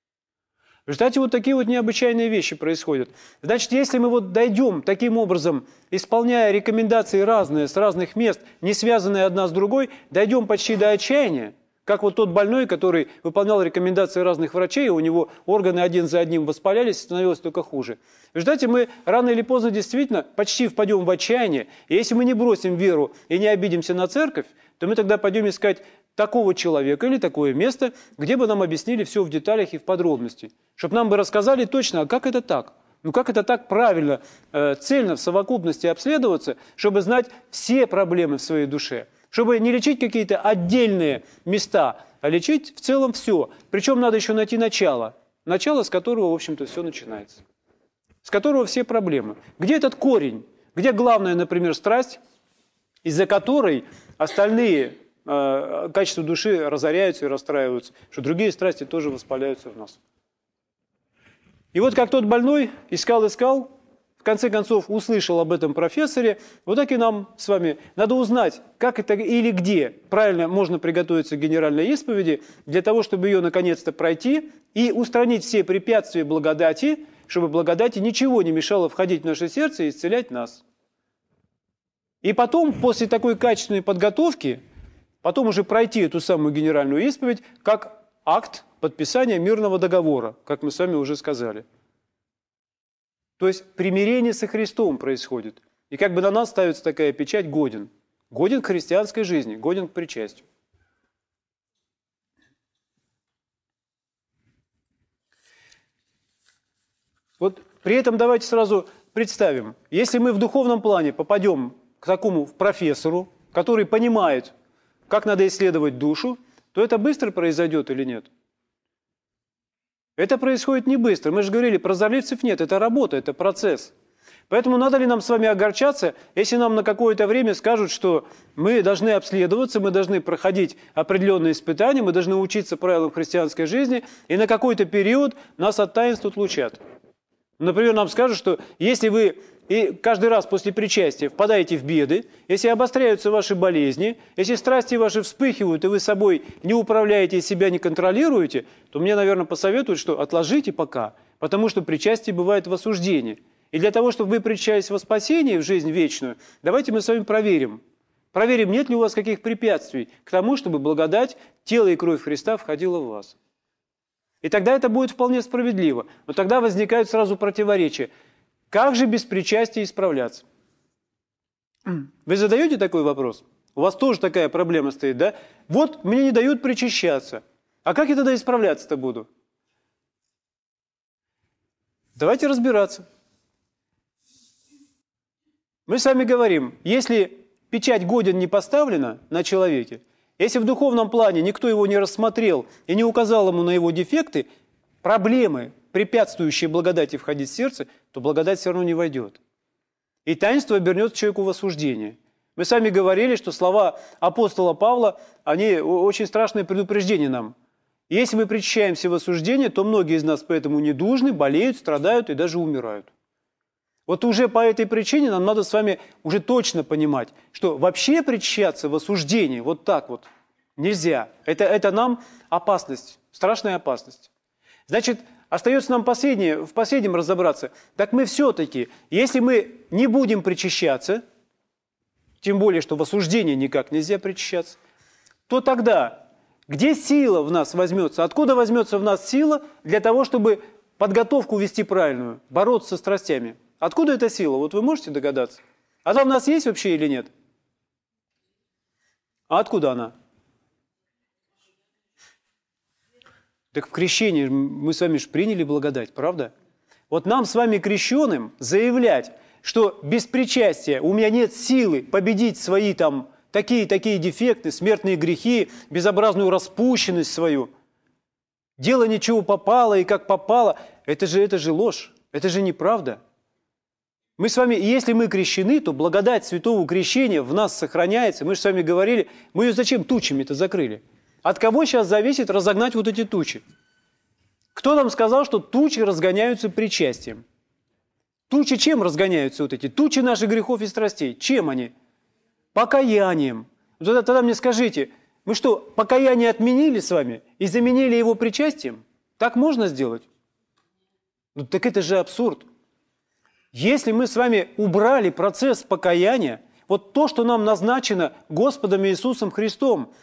В результате вот такие вот необычайные вещи происходят. Значит, если мы вот дойдем таким образом, исполняя рекомендации разные, с разных мест, не связанные одна с другой, дойдем почти до отчаяния, как вот тот больной, который выполнял рекомендации разных врачей, у него органы один за одним воспалялись, становилось только хуже. В результате мы рано или поздно действительно почти впадем в отчаяние. И если мы не бросим веру и не обидимся на церковь, то мы тогда пойдем искать такого человека или такое место, где бы нам объяснили все в деталях и в подробности. Чтобы нам бы рассказали точно, а как это так? Ну как это так правильно, э, цельно в совокупности обследоваться, чтобы знать все проблемы в своей душе? Чтобы не лечить какие-то отдельные места, а лечить в целом все. Причем надо еще найти начало. Начало, с которого, в общем-то, все начинается. С которого все проблемы. Где этот корень? Где главная, например, страсть, из-за которой остальные э, качества души разоряются и расстраиваются, что другие страсти тоже воспаляются в нас. И вот как тот больной искал-искал, в конце концов услышал об этом профессоре, вот так и нам с вами надо узнать, как это или где правильно можно приготовиться к генеральной исповеди, для того, чтобы ее наконец-то пройти и устранить все препятствия благодати, чтобы благодати ничего не мешало входить в наше сердце и исцелять нас. И потом, после такой качественной подготовки, потом уже пройти эту самую генеральную исповедь, как акт подписания мирного договора, как мы с вами уже сказали. То есть примирение со Христом происходит. И как бы на нас ставится такая печать «годен». Годен к христианской жизни, годен к причастию. Вот при этом давайте сразу представим, если мы в духовном плане попадем к такому профессору, который понимает, как надо исследовать душу, то это быстро произойдет или нет? Это происходит не быстро. Мы же говорили, прозорливцев нет, это работа, это процесс. Поэтому надо ли нам с вами огорчаться, если нам на какое-то время скажут, что мы должны обследоваться, мы должны проходить определенные испытания, мы должны учиться правилам христианской жизни, и на какой-то период нас от таинств отлучат. Например, нам скажут, что если вы и каждый раз после причастия впадаете в беды, если обостряются ваши болезни, если страсти ваши вспыхивают, и вы собой не управляете и себя не контролируете, то мне, наверное, посоветуют, что отложите пока, потому что причастие бывает в осуждении. И для того, чтобы вы причащались во спасение, в жизнь вечную, давайте мы с вами проверим. Проверим, нет ли у вас каких препятствий к тому, чтобы благодать, тело и кровь Христа входила в вас. И тогда это будет вполне справедливо. Но тогда возникают сразу противоречия. Как же без причастия исправляться? Вы задаете такой вопрос? У вас тоже такая проблема стоит, да? Вот мне не дают причащаться. А как я тогда исправляться-то буду? Давайте разбираться. Мы с вами говорим, если печать годен не поставлена на человеке, если в духовном плане никто его не рассмотрел и не указал ему на его дефекты, проблемы, препятствующие благодати входить в сердце, то благодать все равно не войдет. И таинство обернется человеку в осуждение. Мы сами говорили, что слова апостола Павла, они очень страшное предупреждение нам. Если мы причащаемся в осуждение, то многие из нас поэтому недужны, болеют, страдают и даже умирают. Вот уже по этой причине нам надо с вами уже точно понимать, что вообще причащаться в осуждении вот так вот нельзя. Это, это нам опасность, страшная опасность. Значит, остается нам последнее, в последнем разобраться. Так мы все-таки, если мы не будем причащаться, тем более, что в осуждении никак нельзя причащаться, то тогда где сила в нас возьмется? Откуда возьмется в нас сила для того, чтобы подготовку вести правильную, бороться со страстями? Откуда эта сила? Вот вы можете догадаться? Она у нас есть вообще или нет? А откуда она? Так в крещении мы с вами же приняли благодать, правда? Вот нам с вами крещеным заявлять, что без причастия у меня нет силы победить свои там такие-такие дефекты, смертные грехи, безобразную распущенность свою, делание чего попало и как попало, это же, это же ложь, это же неправда. Мы с вами, если мы крещены, то благодать святого крещения в нас сохраняется. Мы же с вами говорили, мы ее зачем тучами-то закрыли? От кого сейчас зависит разогнать вот эти тучи? Кто нам сказал, что тучи разгоняются причастием? Тучи чем разгоняются вот эти? Тучи наших грехов и страстей. Чем они? Покаянием. Тогда, тогда мне скажите, мы что, покаяние отменили с вами и заменили его причастием? Так можно сделать? Ну так это же абсурд. Если мы с вами убрали процесс покаяния, вот то, что нам назначено Господом Иисусом Христом,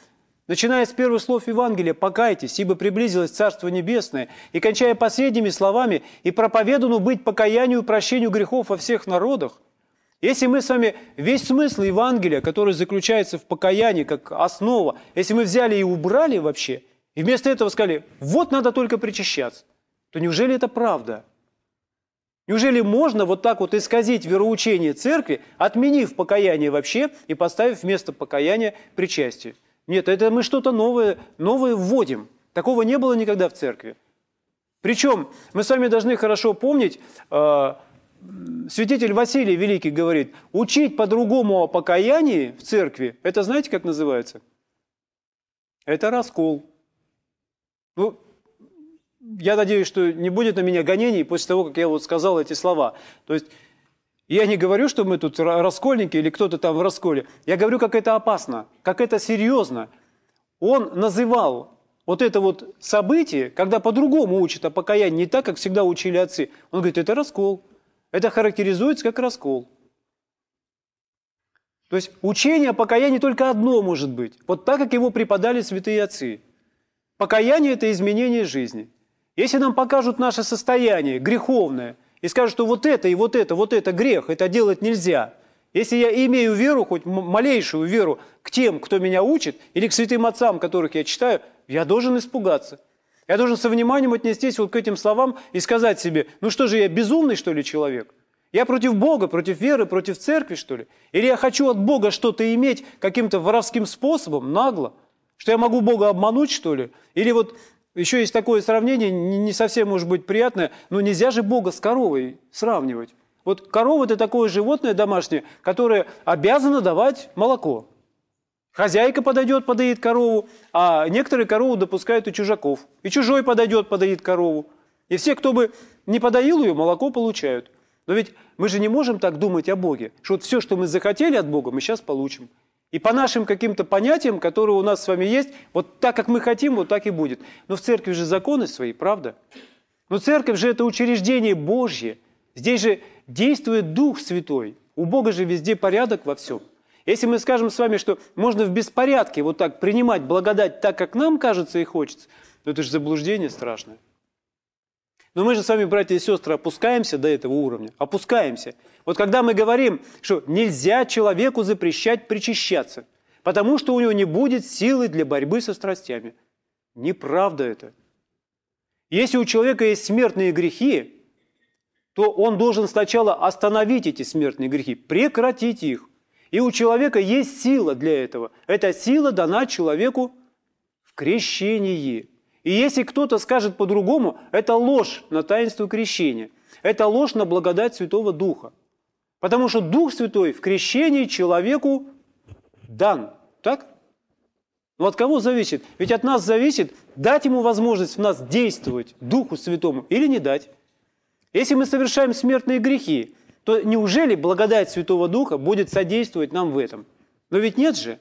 Начиная с первых слов Евангелия «покайтесь, ибо приблизилось Царство Небесное», и кончая последними словами «и проповедано быть покаянию и прощению грехов во всех народах». Если мы с вами весь смысл Евангелия, который заключается в покаянии как основа, если мы взяли и убрали вообще, и вместо этого сказали «вот надо только причащаться», то неужели это правда? Неужели можно вот так вот исказить вероучение церкви, отменив покаяние вообще и поставив вместо покаяния причастие? Нет, это мы что-то новое, новое вводим. Такого не было никогда в церкви. Причем мы с вами должны хорошо помнить, э, святитель Василий Великий говорит, учить по-другому о покаянии в церкви, это знаете, как называется? Это раскол. Ну, я надеюсь, что не будет на меня гонений после того, как я вот сказал эти слова. То есть я не говорю, что мы тут раскольники или кто-то там в расколе. Я говорю, как это опасно, как это серьезно. Он называл вот это вот событие, когда по-другому учат о покаянии, не так, как всегда учили отцы. Он говорит, это раскол. Это характеризуется как раскол. То есть учение о покаянии только одно может быть. Вот так, как его преподали святые отцы. Покаяние – это изменение жизни. Если нам покажут наше состояние греховное, и скажут, что вот это и вот это, вот это грех, это делать нельзя. Если я имею веру, хоть малейшую веру к тем, кто меня учит, или к святым отцам, которых я читаю, я должен испугаться. Я должен со вниманием отнестись вот к этим словам и сказать себе, ну что же, я безумный, что ли, человек? Я против Бога, против веры, против церкви, что ли? Или я хочу от Бога что-то иметь каким-то воровским способом, нагло? Что я могу Бога обмануть, что ли? Или вот еще есть такое сравнение, не совсем может быть приятное, но нельзя же Бога с коровой сравнивать. Вот корова – это такое животное домашнее, которое обязано давать молоко. Хозяйка подойдет, подоит корову, а некоторые корову допускают и чужаков. И чужой подойдет, подоит корову. И все, кто бы не подоил ее, молоко получают. Но ведь мы же не можем так думать о Боге, что вот все, что мы захотели от Бога, мы сейчас получим. И по нашим каким-то понятиям, которые у нас с вами есть, вот так, как мы хотим, вот так и будет. Но в церкви же законы свои, правда? Но церковь же это учреждение Божье. Здесь же действует Дух Святой. У Бога же везде порядок во всем. Если мы скажем с вами, что можно в беспорядке вот так принимать благодать так, как нам кажется и хочется, то это же заблуждение страшное. Но мы же с вами, братья и сестры, опускаемся до этого уровня. Опускаемся. Вот когда мы говорим, что нельзя человеку запрещать причащаться, потому что у него не будет силы для борьбы со страстями. Неправда это. Если у человека есть смертные грехи, то он должен сначала остановить эти смертные грехи, прекратить их. И у человека есть сила для этого. Эта сила дана человеку в крещении. И если кто-то скажет по-другому, это ложь на таинство крещения. Это ложь на благодать Святого Духа. Потому что Дух Святой в крещении человеку дан. Так? Но от кого зависит? Ведь от нас зависит, дать ему возможность в нас действовать, Духу Святому, или не дать. Если мы совершаем смертные грехи, то неужели благодать Святого Духа будет содействовать нам в этом? Но ведь нет же.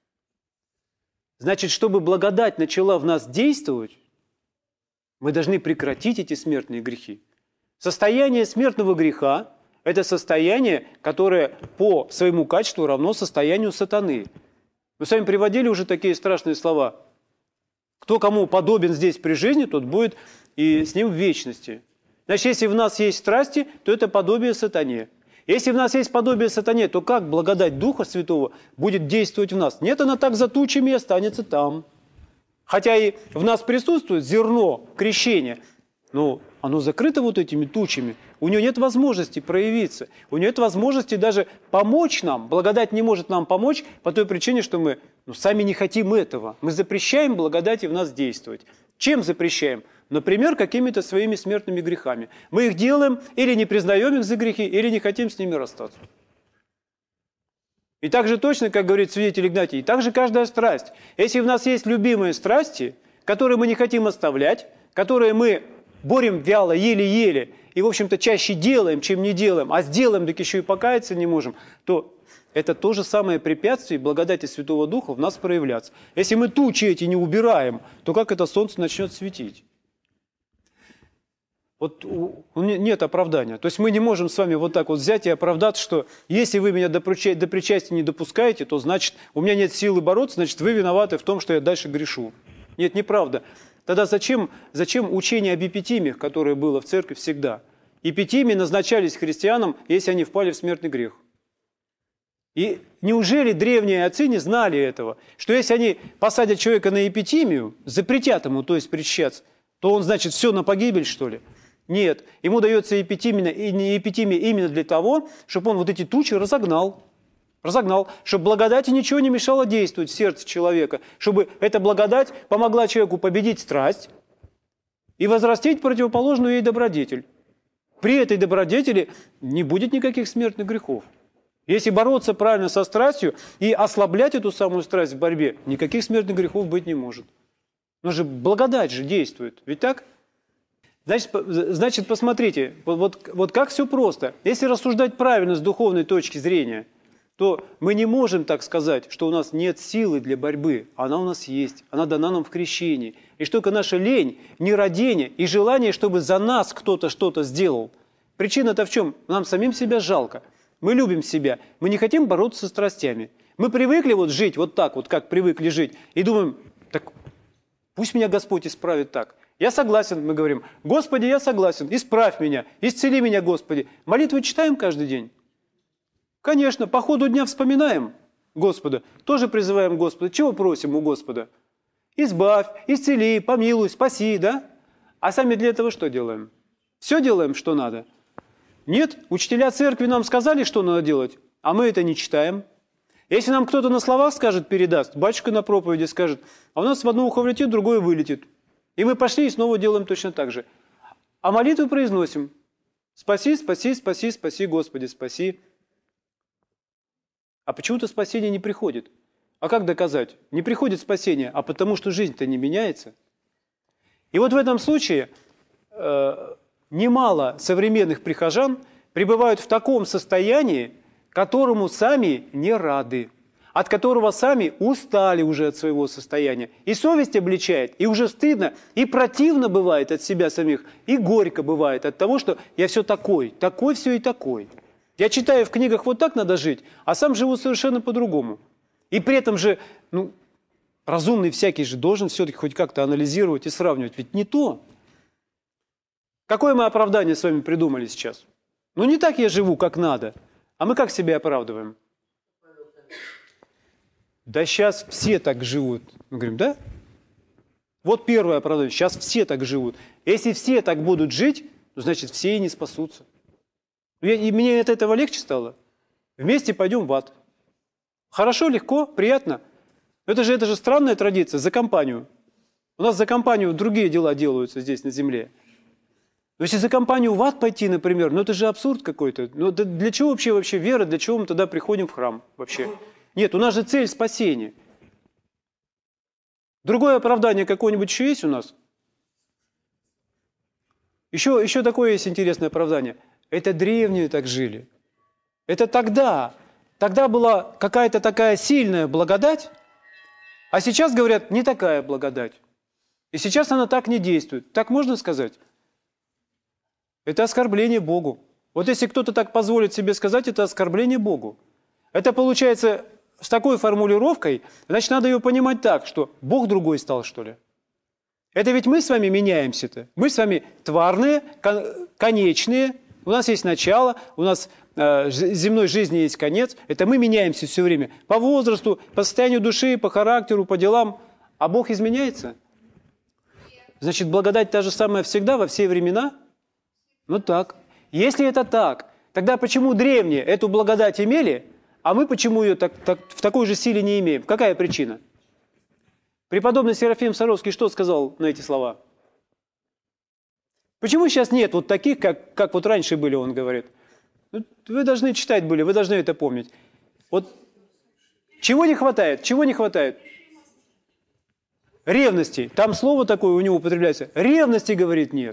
Значит, чтобы благодать начала в нас действовать, мы должны прекратить эти смертные грехи. Состояние смертного греха – это состояние, которое по своему качеству равно состоянию сатаны. Мы с вами приводили уже такие страшные слова. Кто кому подобен здесь при жизни, тот будет и с ним в вечности. Значит, если в нас есть страсти, то это подобие сатане. Если в нас есть подобие сатане, то как благодать Духа Святого будет действовать в нас? Нет, она так за тучами и останется там. Хотя и в нас присутствует зерно крещения, но оно закрыто вот этими тучами. У нее нет возможности проявиться. У нее нет возможности даже помочь нам. Благодать не может нам помочь по той причине, что мы ну, сами не хотим этого. Мы запрещаем благодати в нас действовать. Чем запрещаем? Например, какими-то своими смертными грехами. Мы их делаем или не признаем их за грехи, или не хотим с ними расстаться. И так же точно, как говорит святитель Игнатий, и так же каждая страсть. Если в нас есть любимые страсти, которые мы не хотим оставлять, которые мы борем вяло, еле-еле, и, в общем-то, чаще делаем, чем не делаем, а сделаем, так еще и покаяться не можем, то это то же самое препятствие благодати Святого Духа в нас проявляться. Если мы тучи эти не убираем, то как это солнце начнет светить? Вот нет оправдания. То есть мы не можем с вами вот так вот взять и оправдаться, что если вы меня до причастия не допускаете, то значит у меня нет силы бороться, значит вы виноваты в том, что я дальше грешу. Нет, неправда. Тогда зачем, зачем учение об эпитимиях, которое было в церкви всегда? Эпитимии назначались христианам, если они впали в смертный грех. И неужели древние отцы не знали этого? Что если они посадят человека на эпитимию, запретят ему, то есть причащаться, то он, значит, все на погибель, что ли? Нет. Ему дается эпитимия, эпитимия именно для того, чтобы он вот эти тучи разогнал. Разогнал, чтобы благодати ничего не мешало действовать в сердце человека, чтобы эта благодать помогла человеку победить страсть и возрастить противоположную ей добродетель. При этой добродетели не будет никаких смертных грехов. Если бороться правильно со страстью и ослаблять эту самую страсть в борьбе, никаких смертных грехов быть не может. Но же благодать же действует, ведь так? Значит, значит посмотрите, вот, вот, вот как все просто. Если рассуждать правильно с духовной точки зрения, то мы не можем так сказать, что у нас нет силы для борьбы. Она у нас есть, она дана нам в крещении. И что только наша лень, нерадение и желание, чтобы за нас кто-то что-то сделал. Причина-то в чем? Нам самим себя жалко. Мы любим себя, мы не хотим бороться со страстями. Мы привыкли вот жить вот так, вот как привыкли жить, и думаем, так пусть меня Господь исправит так. Я согласен, мы говорим, Господи, я согласен, исправь меня, исцели меня, Господи. Молитвы читаем каждый день? Конечно, по ходу дня вспоминаем Господа, тоже призываем Господа. Чего просим у Господа? Избавь, исцели, помилуй, спаси, да? А сами для этого что делаем? Все делаем, что надо? Нет, учителя церкви нам сказали, что надо делать, а мы это не читаем. Если нам кто-то на словах скажет, передаст, батюшка на проповеди скажет, а у нас в одно ухо влетит, в другое вылетит. И мы пошли и снова делаем точно так же. А молитву произносим. Спаси, спаси, спаси, спаси, Господи, спаси. А почему-то спасение не приходит. А как доказать? Не приходит спасение, а потому что жизнь-то не меняется. И вот в этом случае э, немало современных прихожан пребывают в таком состоянии, которому сами не рады, от которого сами устали уже от своего состояния. И совесть обличает, и уже стыдно, и противно бывает от себя самих, и горько бывает от того, что я все такой, такой все и такой. Я читаю в книгах, вот так надо жить, а сам живу совершенно по-другому. И при этом же, ну, разумный всякий же должен все-таки хоть как-то анализировать и сравнивать. Ведь не то. Какое мы оправдание с вами придумали сейчас? Ну, не так я живу, как надо. А мы как себя оправдываем? Да сейчас все так живут. Мы говорим, да? Вот первое оправдание. Сейчас все так живут. Если все так будут жить, то значит все и не спасутся. И мне от этого легче стало. Вместе пойдем в ад. Хорошо, легко, приятно. Это же, это же странная традиция, за компанию. У нас за компанию другие дела делаются здесь на земле. Но если за компанию в ад пойти, например, ну это же абсурд какой-то. Ну для чего вообще, вообще вера, для чего мы тогда приходим в храм вообще? Нет, у нас же цель спасения. Другое оправдание какое-нибудь еще есть у нас? Еще, еще такое есть интересное оправдание. Это древние так жили. Это тогда. Тогда была какая-то такая сильная благодать, а сейчас, говорят, не такая благодать. И сейчас она так не действует. Так можно сказать? Это оскорбление Богу. Вот если кто-то так позволит себе сказать, это оскорбление Богу. Это получается с такой формулировкой, значит, надо ее понимать так, что Бог другой стал, что ли? Это ведь мы с вами меняемся-то. Мы с вами тварные, конечные. У нас есть начало, у нас э, земной жизни есть конец. Это мы меняемся все время. По возрасту, по состоянию души, по характеру, по делам. А Бог изменяется? Значит, благодать та же самая всегда, во все времена? Ну так. Если это так, тогда почему древние эту благодать имели, а мы почему ее так, так, в такой же силе не имеем? Какая причина? Преподобный Серафим Саровский что сказал на эти слова? Почему сейчас нет вот таких, как, как вот раньше были, он говорит? Вы должны читать были, вы должны это помнить. Вот чего не хватает? Чего не хватает? Ревности. Там слово такое у него употребляется. Ревности, говорит, нет.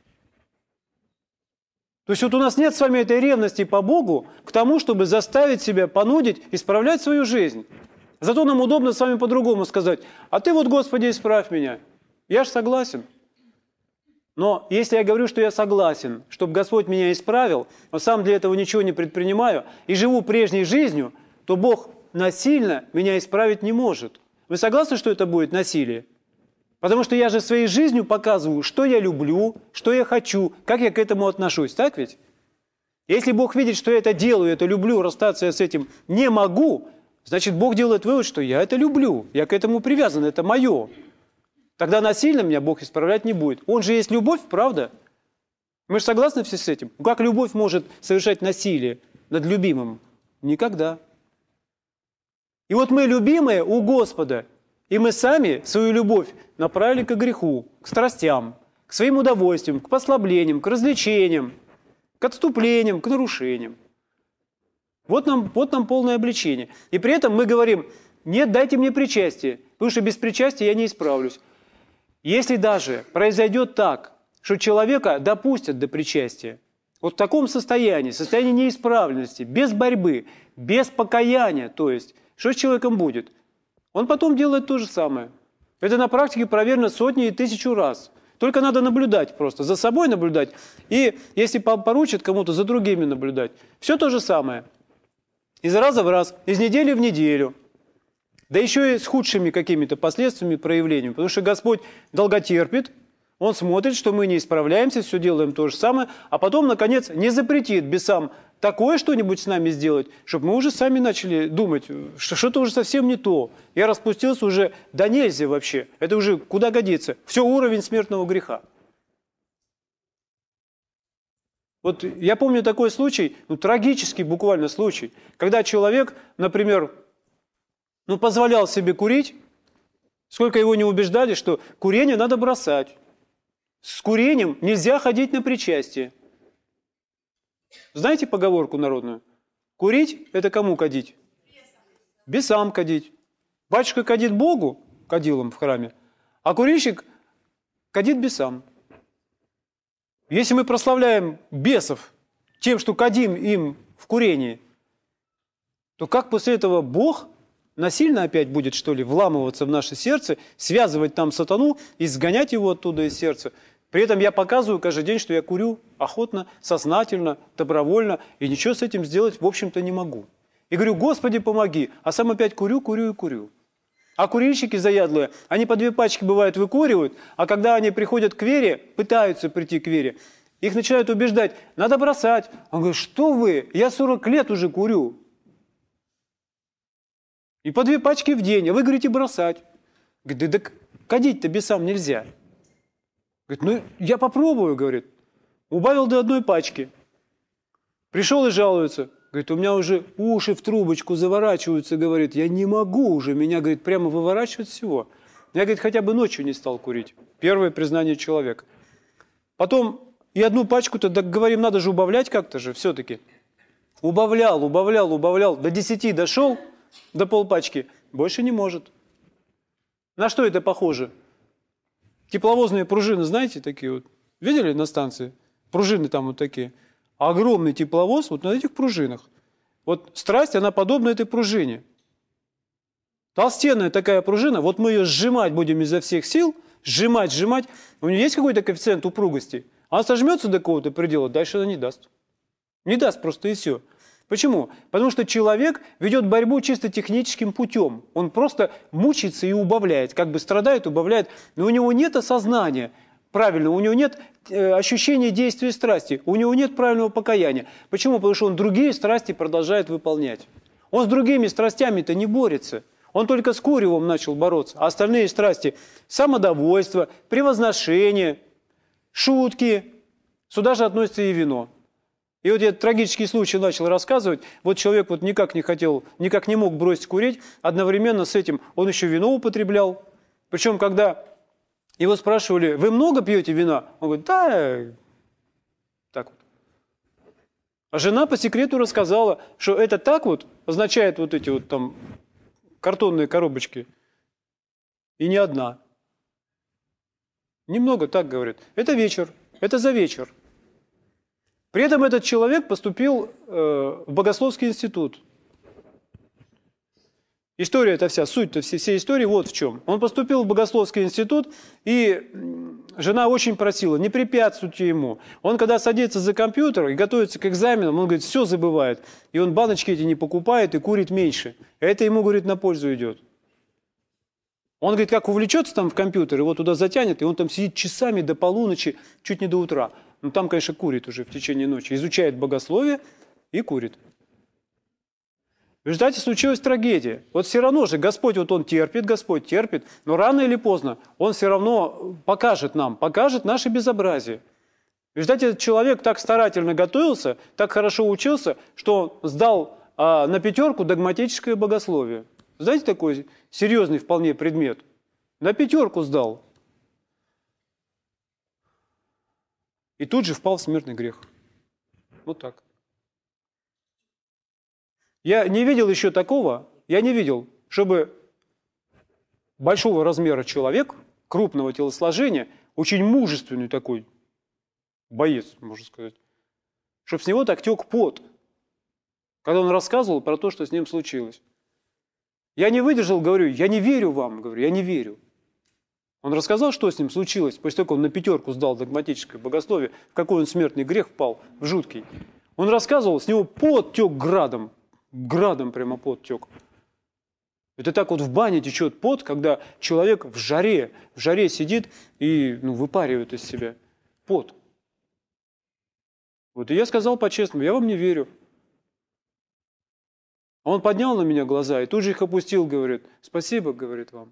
То есть вот у нас нет с вами этой ревности по Богу к тому, чтобы заставить себя, понудить, исправлять свою жизнь. Зато нам удобно с вами по-другому сказать. А ты вот, Господи, исправь меня. Я ж согласен. Но если я говорю, что я согласен, чтобы Господь меня исправил, но сам для этого ничего не предпринимаю и живу прежней жизнью, то Бог насильно меня исправить не может. Вы согласны, что это будет насилие? Потому что я же своей жизнью показываю, что я люблю, что я хочу, как я к этому отношусь. Так ведь? Если Бог видит, что я это делаю, это люблю, расстаться я с этим не могу, значит, Бог делает вывод, что я это люблю, я к этому привязан, это мое. Тогда насильно меня Бог исправлять не будет. Он же есть любовь, правда? Мы же согласны все с этим? Как любовь может совершать насилие над любимым? Никогда. И вот мы любимые у Господа, и мы сами свою любовь направили к греху, к страстям, к своим удовольствиям, к послаблениям, к развлечениям, к отступлениям, к нарушениям. Вот нам, вот нам полное обличение. И при этом мы говорим, нет, дайте мне причастие, потому что без причастия я не исправлюсь. Если даже произойдет так, что человека допустят до причастия, вот в таком состоянии, состоянии неисправленности, без борьбы, без покаяния, то есть, что с человеком будет? Он потом делает то же самое. Это на практике проверено сотни и тысячу раз. Только надо наблюдать просто, за собой наблюдать. И если поручат кому-то, за другими наблюдать. Все то же самое. Из раза в раз, из недели в неделю. Да еще и с худшими какими-то последствиями, проявлениями. Потому что Господь долготерпит, Он смотрит, что мы не исправляемся, все делаем то же самое, а потом, наконец, не запретит бесам такое что-нибудь с нами сделать, чтобы мы уже сами начали думать, что что-то уже совсем не то. Я распустился уже да нельзя вообще. Это уже куда годится. Все, уровень смертного греха. Вот я помню такой случай, ну трагический буквально случай, когда человек, например, ну, позволял себе курить, сколько его не убеждали, что курение надо бросать. С курением нельзя ходить на причастие. Знаете поговорку народную? Курить – это кому кадить? Бесам кадить. Батюшка кадит Богу, кадилом в храме, а курильщик кадит бесам. Если мы прославляем бесов тем, что кадим им в курении, то как после этого Бог насильно опять будет, что ли, вламываться в наше сердце, связывать там сатану и сгонять его оттуда из сердца? При этом я показываю каждый день, что я курю охотно, сознательно, добровольно, и ничего с этим сделать, в общем-то, не могу. И говорю, Господи, помоги, а сам опять курю, курю и курю. А курильщики заядлые, они по две пачки, бывает, выкуривают, а когда они приходят к вере, пытаются прийти к вере, их начинают убеждать, надо бросать. Он говорит, что вы, я сорок лет уже курю. И по две пачки в день, а вы говорите бросать. Говорит, да, да кадить-то бесам нельзя. Говорит, ну я попробую, говорит. Убавил до одной пачки. Пришел и жалуется. Говорит, у меня уже уши в трубочку заворачиваются, говорит, я не могу уже, меня, говорит, прямо выворачивает всего. Я, говорит, хотя бы ночью не стал курить. Первое признание человека. Потом и одну пачку-то, так говорим, надо же убавлять как-то же все-таки. Убавлял, убавлял, убавлял, до десяти дошел, до полпачки, больше не может. На что это похоже? Тепловозные пружины, знаете, такие вот? Видели на станции? Пружины там вот такие. Огромный тепловоз вот на этих пружинах. Вот страсть, она подобна этой пружине. Толстенная такая пружина, вот мы ее сжимать будем изо всех сил, сжимать, сжимать. У нее есть какой-то коэффициент упругости? Она сожмется до какого-то предела, дальше она не даст. Не даст просто и все. Почему? Потому что человек ведет борьбу чисто техническим путем. Он просто мучается и убавляет, как бы страдает, убавляет. Но у него нет осознания правильного, у него нет э, ощущения действия страсти, у него нет правильного покаяния. Почему? Потому что он другие страсти продолжает выполнять. Он с другими страстями-то не борется. Он только с куревом начал бороться. А остальные страсти – самодовольство, превозношение, шутки. Сюда же относится и вино. И вот я трагический случай начал рассказывать. Вот человек вот никак не хотел, никак не мог бросить курить. Одновременно с этим он еще вино употреблял. Причем, когда его спрашивали, вы много пьете вина? Он говорит, да, так вот. А жена по секрету рассказала, что это так вот означает вот эти вот там картонные коробочки. И не одна. Немного так говорит. Это вечер, это за вечер. При этом этот человек поступил э, в Богословский институт. История это вся, суть-то всей, всей истории вот в чем. Он поступил в богословский институт, и жена очень просила, не препятствуйте ему. Он когда садится за компьютер и готовится к экзаменам, он говорит, все забывает. И он баночки эти не покупает и курит меньше. Это ему, говорит, на пользу идет. Он, говорит, как увлечется там в компьютер, его туда затянет, и он там сидит часами до полуночи, чуть не до утра. Ну там, конечно, курит уже в течение ночи, изучает богословие и курит. В результате случилась трагедия. Вот все равно же Господь, вот Он терпит, Господь терпит, но рано или поздно Он все равно покажет нам, покажет наше безобразие. В результате этот человек так старательно готовился, так хорошо учился, что сдал а, на пятерку догматическое богословие. Знаете, такой серьезный вполне предмет? На пятерку сдал. И тут же впал в смертный грех. Вот так. Я не видел еще такого, я не видел, чтобы большого размера человек, крупного телосложения, очень мужественный такой боец, можно сказать, чтобы с него так тек пот, когда он рассказывал про то, что с ним случилось. Я не выдержал, говорю, я не верю вам, говорю, я не верю. Он рассказал, что с ним случилось, после того, как он на пятерку сдал догматическое богословие, в какой он смертный грех впал, в жуткий. Он рассказывал, с него пот тек градом. Градом прямо пот тек. Это так вот в бане течет пот, когда человек в жаре, в жаре сидит и ну, выпаривает из себя пот. Вот и я сказал по-честному, я вам не верю. А он поднял на меня глаза и тут же их опустил, говорит, спасибо, говорит вам.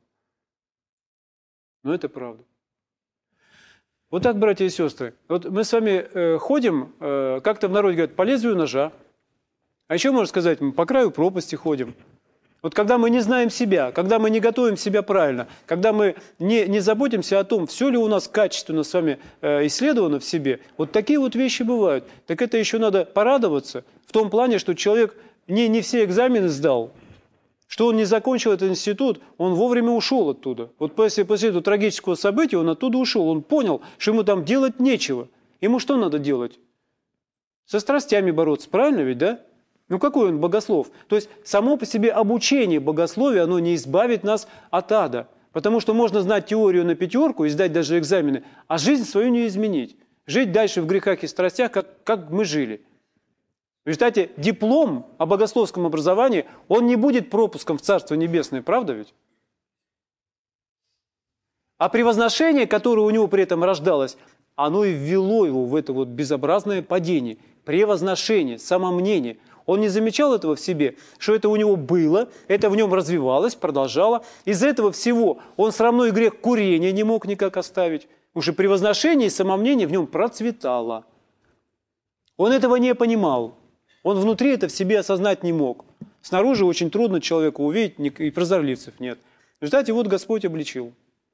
Но это правда. Вот так, братья и сестры, вот мы с вами э, ходим, э, как-то в народе говорят, по лезвию ножа. А еще можно сказать, мы по краю пропасти ходим. Вот когда мы не знаем себя, когда мы не готовим себя правильно, когда мы не, не заботимся о том, все ли у нас качественно с вами э, исследовано в себе, вот такие вот вещи бывают. Так это еще надо порадоваться в том плане, что человек не, не все экзамены сдал, что он не закончил этот институт, он вовремя ушел оттуда. Вот после, после этого трагического события он оттуда ушел, он понял, что ему там делать нечего. Ему что надо делать? Со страстями бороться, правильно ведь, да? Ну какой он богослов? То есть само по себе обучение богословия, оно не избавит нас от ада. Потому что можно знать теорию на пятерку и сдать даже экзамены, а жизнь свою не изменить. Жить дальше в грехах и страстях, как, как мы жили. В результате диплом о богословском образовании, он не будет пропуском в Царство Небесное, правда ведь? А превозношение, которое у него при этом рождалось, оно и ввело его в это вот безобразное падение. Превозношение, самомнение. Он не замечал этого в себе, что это у него было, это в нем развивалось, продолжало. Из этого всего он срамной грех курения не мог никак оставить. Уже превозношение и самомнение в нем процветало. Он этого не понимал. Он внутри это в себе осознать не мог. Снаружи очень трудно человеку увидеть, и прозорливцев нет. В результате вот Господь обличил.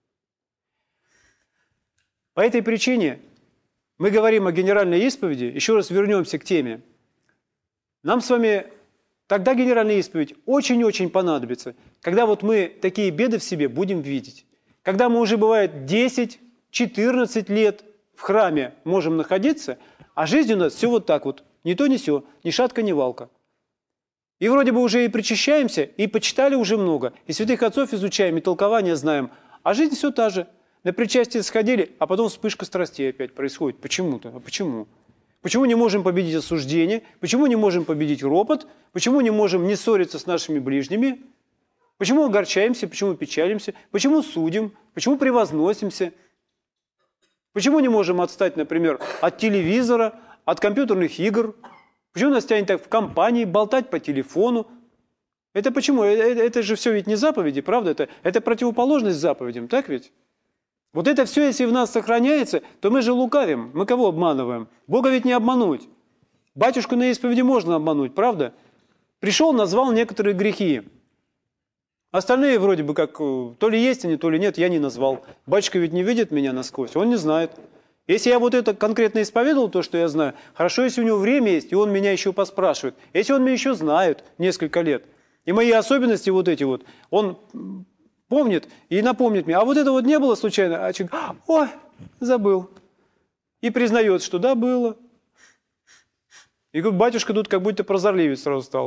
По этой причине мы говорим о генеральной исповеди. Еще раз вернемся к теме. Нам с вами тогда генеральная исповедь очень-очень понадобится, когда вот мы такие беды в себе будем видеть. Когда мы уже, бывает, десять-четырнадцать лет в храме можем находиться, а жизнь у нас все вот так вот, ни то ни сё, ни шатка, ни валка. И вроде бы уже и причащаемся, и почитали уже много, и святых отцов изучаем, и толкования знаем, а жизнь все та же. На причастие сходили, а потом вспышка страстей опять происходит. Почему-то? А почему? Почему не можем победить осуждение? Почему не можем победить ропот? Почему не можем не ссориться с нашими ближними? Почему огорчаемся? Почему печалимся? Почему судим? Почему превозносимся? Почему не можем отстать, например, от телевизора, от компьютерных игр? Почему нас тянет так в компании, болтать по телефону? Это почему? Это, это же все ведь не заповеди, правда? Это, это противоположность заповедям, так ведь? Вот это все, если в нас сохраняется, то мы же лукавим. Мы кого обманываем? Бога ведь не обмануть. Батюшку на исповеди можно обмануть, правда? Пришел, назвал некоторые грехи. Остальные вроде бы как, то ли есть они, то ли нет, я не назвал. Батюшка ведь не видит меня насквозь, он не знает. Если я вот это конкретно исповедовал, то, что я знаю, хорошо, если у него время есть, и он меня еще поспрашивает. Если он меня еще знает несколько лет, и мои особенности вот эти вот, он помнит и напомнит мне, а вот это вот не было случайно, а человек, ой, забыл. И признает, что да, было. И говорит, батюшка тут как будто прозорливец сразу стал.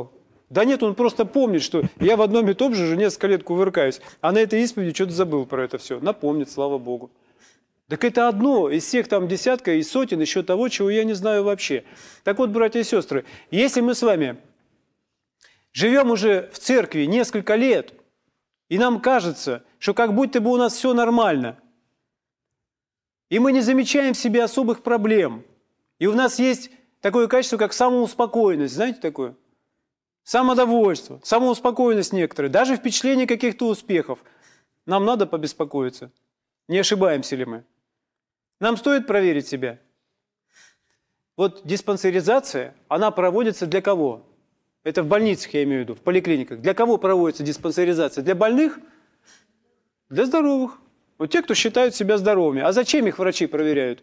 Да нет, он просто помнит, что я в одном и том же уже несколько лет кувыркаюсь, а на этой исповеди что-то забыл про это все. Напомнит, слава Богу. Так это одно из всех там десятка и сотен еще того, чего я не знаю вообще. Так вот, братья и сестры, если мы с вами живем уже в церкви несколько лет, и нам кажется, что как будто бы у нас все нормально, и мы не замечаем в себе особых проблем, и у нас есть такое качество, как самоуспокоенность, знаете такое? Самодовольство, самоуспокоенность некоторые, даже впечатление каких-то успехов. Нам надо побеспокоиться. Не ошибаемся ли мы? Нам стоит проверить себя. Вот диспансеризация, она проводится для кого? Это в больницах, я имею в виду, в поликлиниках. Для кого проводится диспансеризация? Для больных? Для здоровых. Вот те, кто считают себя здоровыми. А зачем их врачи проверяют?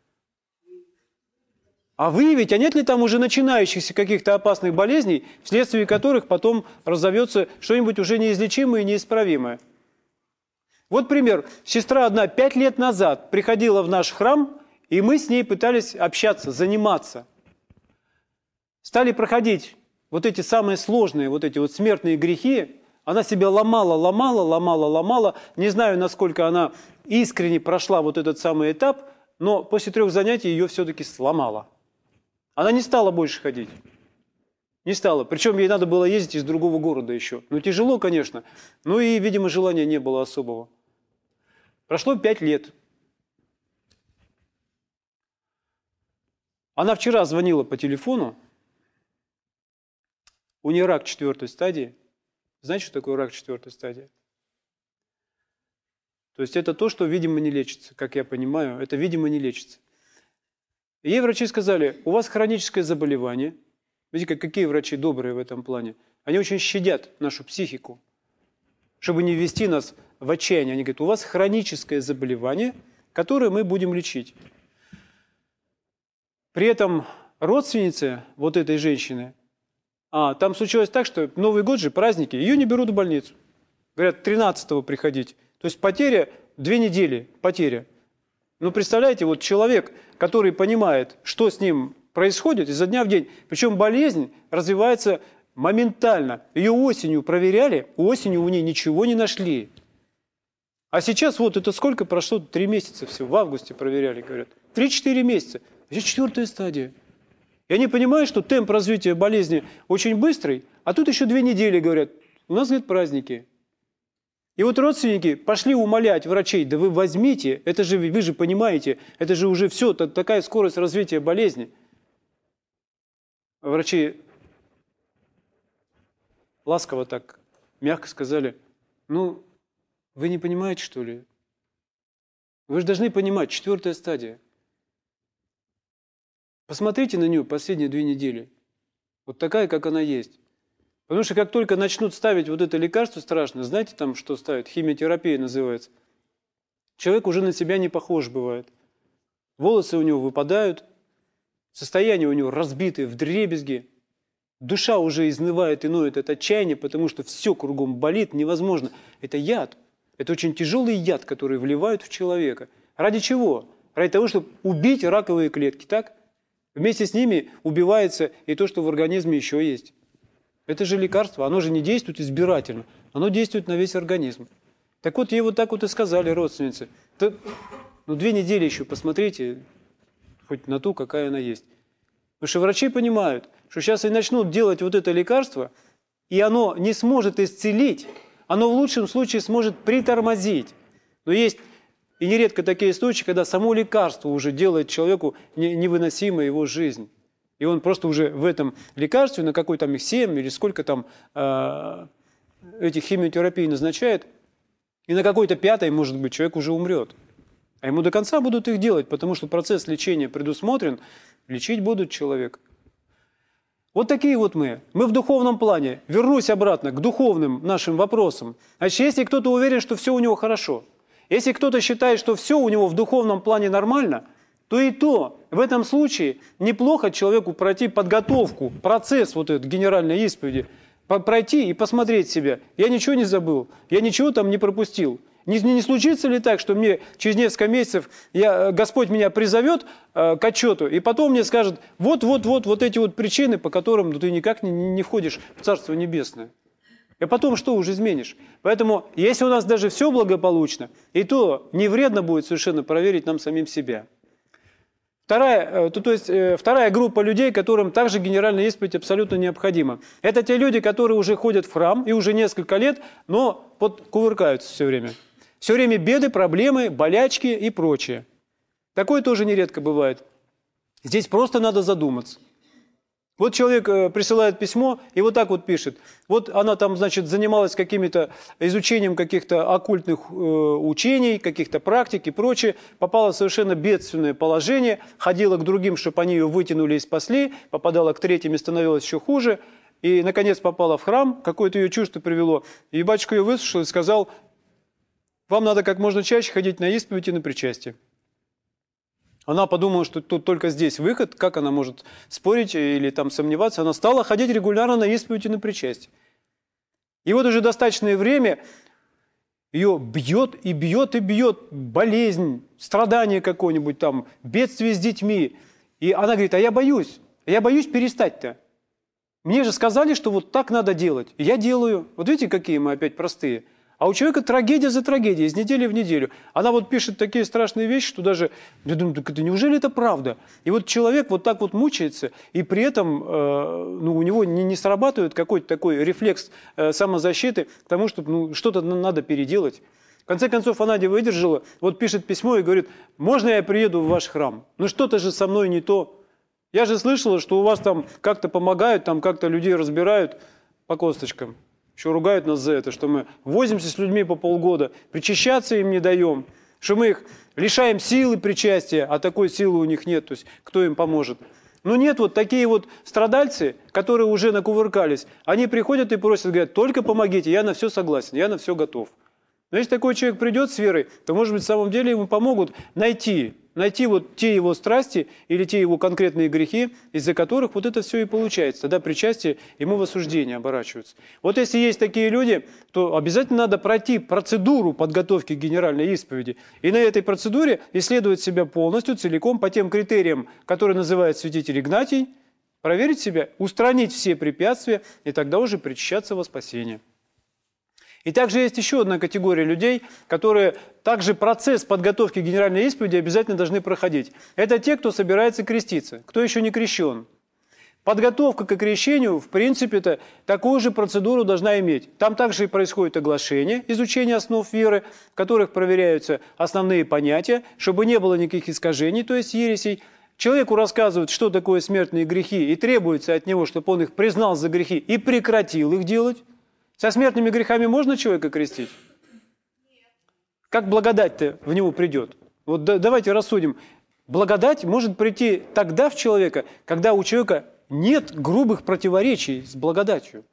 А выявить, а нет ли там уже начинающихся каких-то опасных болезней, вследствие которых потом разовьется что-нибудь уже неизлечимое и неисправимое? Вот пример. Сестра одна пять лет назад приходила в наш храм, и мы с ней пытались общаться, заниматься. Стали проходить вот эти самые сложные, вот эти вот смертные грехи. Она себя ломала, ломала, ломала, ломала. Не знаю, насколько она искренне прошла вот этот самый этап, но после трех занятий ее все-таки сломала. Она не стала больше ходить. Не стала. Причем ей надо было ездить из другого города еще. Ну, тяжело, конечно. Ну и, видимо, желания не было особого. Прошло пять лет. Она вчера звонила по телефону. У нее рак четвертой стадии. Знаете, что такое рак четвертой стадии? То есть это то, что, видимо, не лечится. Как я понимаю, это, видимо, не лечится. И ей врачи сказали, у вас хроническое заболевание. Видите, какие врачи добрые в этом плане. Они очень щадят нашу психику, чтобы не ввести нас в отчаяние. Они говорят, у вас хроническое заболевание, которое мы будем лечить. При этом родственница вот этой женщины, а там случилось так, что Новый год же, праздники, ее не берут в больницу. Говорят, тринадцатого приходить. То есть потеря, две недели потеря. Ну, представляете, вот человек, который понимает, что с ним происходит изо дня в день, причем болезнь развивается моментально. Ее осенью проверяли, осенью у нее ничего не нашли. А сейчас вот это сколько прошло? Три месяца всего, в августе проверяли, говорят. Три-четыре месяца. Это четвертая стадия. И они понимают, что темп развития болезни очень быстрый, а тут еще две недели, говорят, у нас, говорят, праздники. И вот родственники пошли умолять врачей, да вы возьмите, это же, вы же понимаете, это же уже все, такая скорость развития болезни. Врачи ласково так, мягко сказали, ну, вы не понимаете, что ли? Вы же должны понимать, четвертая стадия. Посмотрите на нее последние две недели. Вот такая, как она есть. Потому что как только начнут ставить вот это лекарство страшное, знаете там, что ставят? Химиотерапия называется. Человек уже на себя не похож бывает. Волосы у него выпадают, состояние у него разбитое, вдребезги. Душа уже изнывает и ноет от отчаяния, потому что все кругом болит, невозможно. Это яд. Это очень тяжелый яд, который вливают в человека. Ради чего? Ради того, чтобы убить раковые клетки, так? Вместе с ними убивается и то, что в организме еще есть. Это же лекарство, оно же не действует избирательно, оно действует на весь организм. Так вот, ей вот так вот и сказали родственницы. Ну, две недели еще посмотрите, хоть на ту, какая она есть. Потому что врачи понимают, что сейчас они начнут делать вот это лекарство, и оно не сможет исцелить, оно в лучшем случае сможет притормозить. Но есть и нередко такие случаи, когда само лекарство уже делает человеку невыносимой его жизнь. И он просто уже в этом лекарстве, на какой там их семь или сколько там э, этих химиотерапий назначает, и на какой-то пятой, может быть, человек уже умрет. А ему до конца будут их делать, потому что процесс лечения предусмотрен, лечить будут человека. Вот такие вот мы. Мы в духовном плане. Вернусь обратно к духовным нашим вопросам. Значит, если кто-то уверен, что все у него хорошо, если кто-то считает, что все у него в духовном плане нормально, то и то в этом случае неплохо человеку пройти подготовку, процесс вот этот генеральной исповеди, пройти и посмотреть себя. Я ничего не забыл, я ничего там не пропустил. Не, не случится ли так, что мне через несколько месяцев я, Господь меня призовет э, к отчету, и потом мне скажет, вот-вот-вот вот эти вот причины, по которым ну, ты никак не, не входишь в Царство Небесное. И потом что уже изменишь? Поэтому, если у нас даже все благополучно, и то не вредно будет совершенно проверить нам самим себя. Вторая, то, то есть, вторая группа людей, которым также генеральная исповедь абсолютно необходима. Это те люди, которые уже ходят в храм и уже несколько лет, но вот кувыркаются все время. Все время беды, проблемы, болячки и прочее. Такое тоже нередко бывает. Здесь просто надо задуматься. Вот человек присылает письмо и вот так вот пишет. Вот она там, значит, занималась какими-то изучением каких-то оккультных э, учений, каких-то практик и прочее, попала в совершенно бедственное положение, ходила к другим, чтобы они ее вытянули и спасли, попадала к третьим и становилось еще хуже, и, наконец, попала в храм, какое-то ее чувство привело, и батюшка ее выслушал и сказал, вам надо как можно чаще ходить на исповедь и на причастие. Она подумала, что тут только здесь выход, как она может спорить или там сомневаться. Она стала ходить регулярно на исповедь и на причастие. И вот уже достаточное время ее бьет и бьет и бьет болезнь, страдание какое-нибудь там, бедствие с детьми. И она говорит, а я боюсь, я боюсь перестать-то. Мне же сказали, что вот так надо делать. И я делаю. Вот видите, какие мы опять простые. А у человека трагедия за трагедией, из недели в неделю. Она вот пишет такие страшные вещи, что даже, я думаю, так это, неужели это правда? И вот человек вот так вот мучается, и при этом э, ну, у него не, не срабатывает какой-то такой рефлекс э, самозащиты к тому, что ну, что-то надо переделать. В конце концов, она не выдержала, вот пишет письмо и говорит, можно я приеду в ваш храм? Ну что-то же со мной не то. Я же слышала, что у вас там как-то помогают, там как-то людей разбирают по косточкам. Еще ругают нас за это, что мы возимся с людьми по полгода, причащаться им не даем, что мы их лишаем силы причастия, а такой силы у них нет, то есть кто им поможет. Но нет, вот такие вот страдальцы, которые уже накувыркались, они приходят и просят, говорят, только помогите, я на все согласен, я на все готов. Но если такой человек придет с верой, то, может быть, в самом деле ему помогут найти, найти вот те его страсти или те его конкретные грехи, из-за которых вот это все и получается. Тогда причастие ему в осуждение оборачивается. Вот если есть такие люди, то обязательно надо пройти процедуру подготовки к генеральной исповеди. И на этой процедуре исследовать себя полностью, целиком, по тем критериям, которые называет святитель Игнатий, проверить себя, устранить все препятствия, и тогда уже причащаться во спасение. И также есть еще одна категория людей, которые также процесс подготовки к генеральной исповеди обязательно должны проходить. Это те, кто собирается креститься, кто еще не крещен. Подготовка к крещению, в принципе-то, такую же процедуру должна иметь. Там также и происходит оглашение, изучение основ веры, в которых проверяются основные понятия, чтобы не было никаких искажений, то есть ересей. Человеку рассказывают, что такое смертные грехи, и требуется от него, чтобы он их признал за грехи и прекратил их делать. Со смертными грехами можно человека крестить? Как благодать-то в него придет? Вот да, давайте рассудим. Благодать может прийти тогда в человека, когда у человека нет грубых противоречий с благодатью.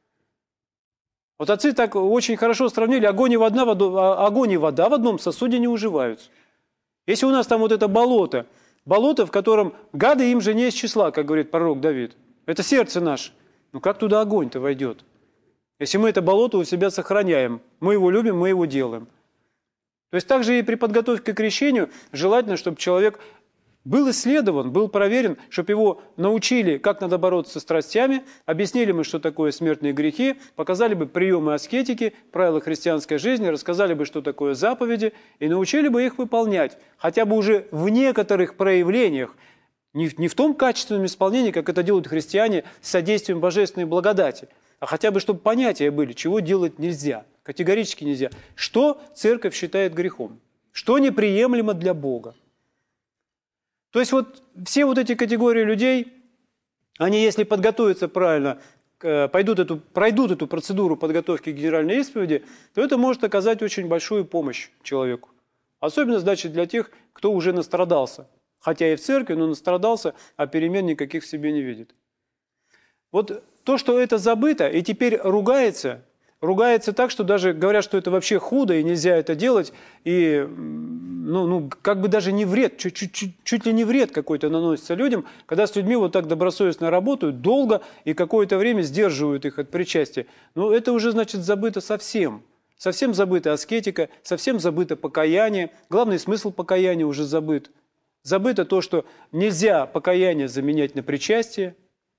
Вот отцы так очень хорошо сравнили, огонь и вода, огонь и вода в одном сосуде не уживаются. Если у нас там вот это болото, болото, в котором гады им же не из числа, как говорит пророк Давид, это сердце наше, ну как туда огонь-то войдет? Если мы это болото у себя сохраняем, мы его любим, мы его делаем. То есть также и при подготовке к крещению желательно, чтобы человек был исследован, был проверен, чтобы его научили, как надо бороться со страстями, объяснили мы, что такое смертные грехи, показали бы приемы аскетики, правила христианской жизни, рассказали бы, что такое заповеди, и научили бы их выполнять, хотя бы уже в некоторых проявлениях, не в, не в том качественном исполнении, как это делают христиане с содействием божественной благодати, а хотя бы, чтобы понятия были, чего делать нельзя, категорически нельзя. Что церковь считает грехом? Что неприемлемо для Бога? То есть вот все вот эти категории людей, они, если подготовятся правильно, пойдут эту, пройдут эту процедуру подготовки к генеральной исповеди, то это может оказать очень большую помощь человеку. Особенно, значит, для тех, кто уже настрадался. Хотя и в церкви, но настрадался, а перемен никаких в себе не видит. Вот то, что это забыто, и теперь ругается, ругается так, что даже говорят, что это вообще худо, и нельзя это делать, и ну, ну, как бы даже не вред, чуть, чуть, чуть ли не вред какой-то наносится людям, когда с людьми вот так добросовестно работают, долго, и какое-то время сдерживают их от причастия. Но это уже, значит, забыто совсем. Совсем забыта аскетика, совсем забыто покаяние. Главный смысл покаяния уже забыт. Забыто то, что нельзя покаяние заменять на причастие.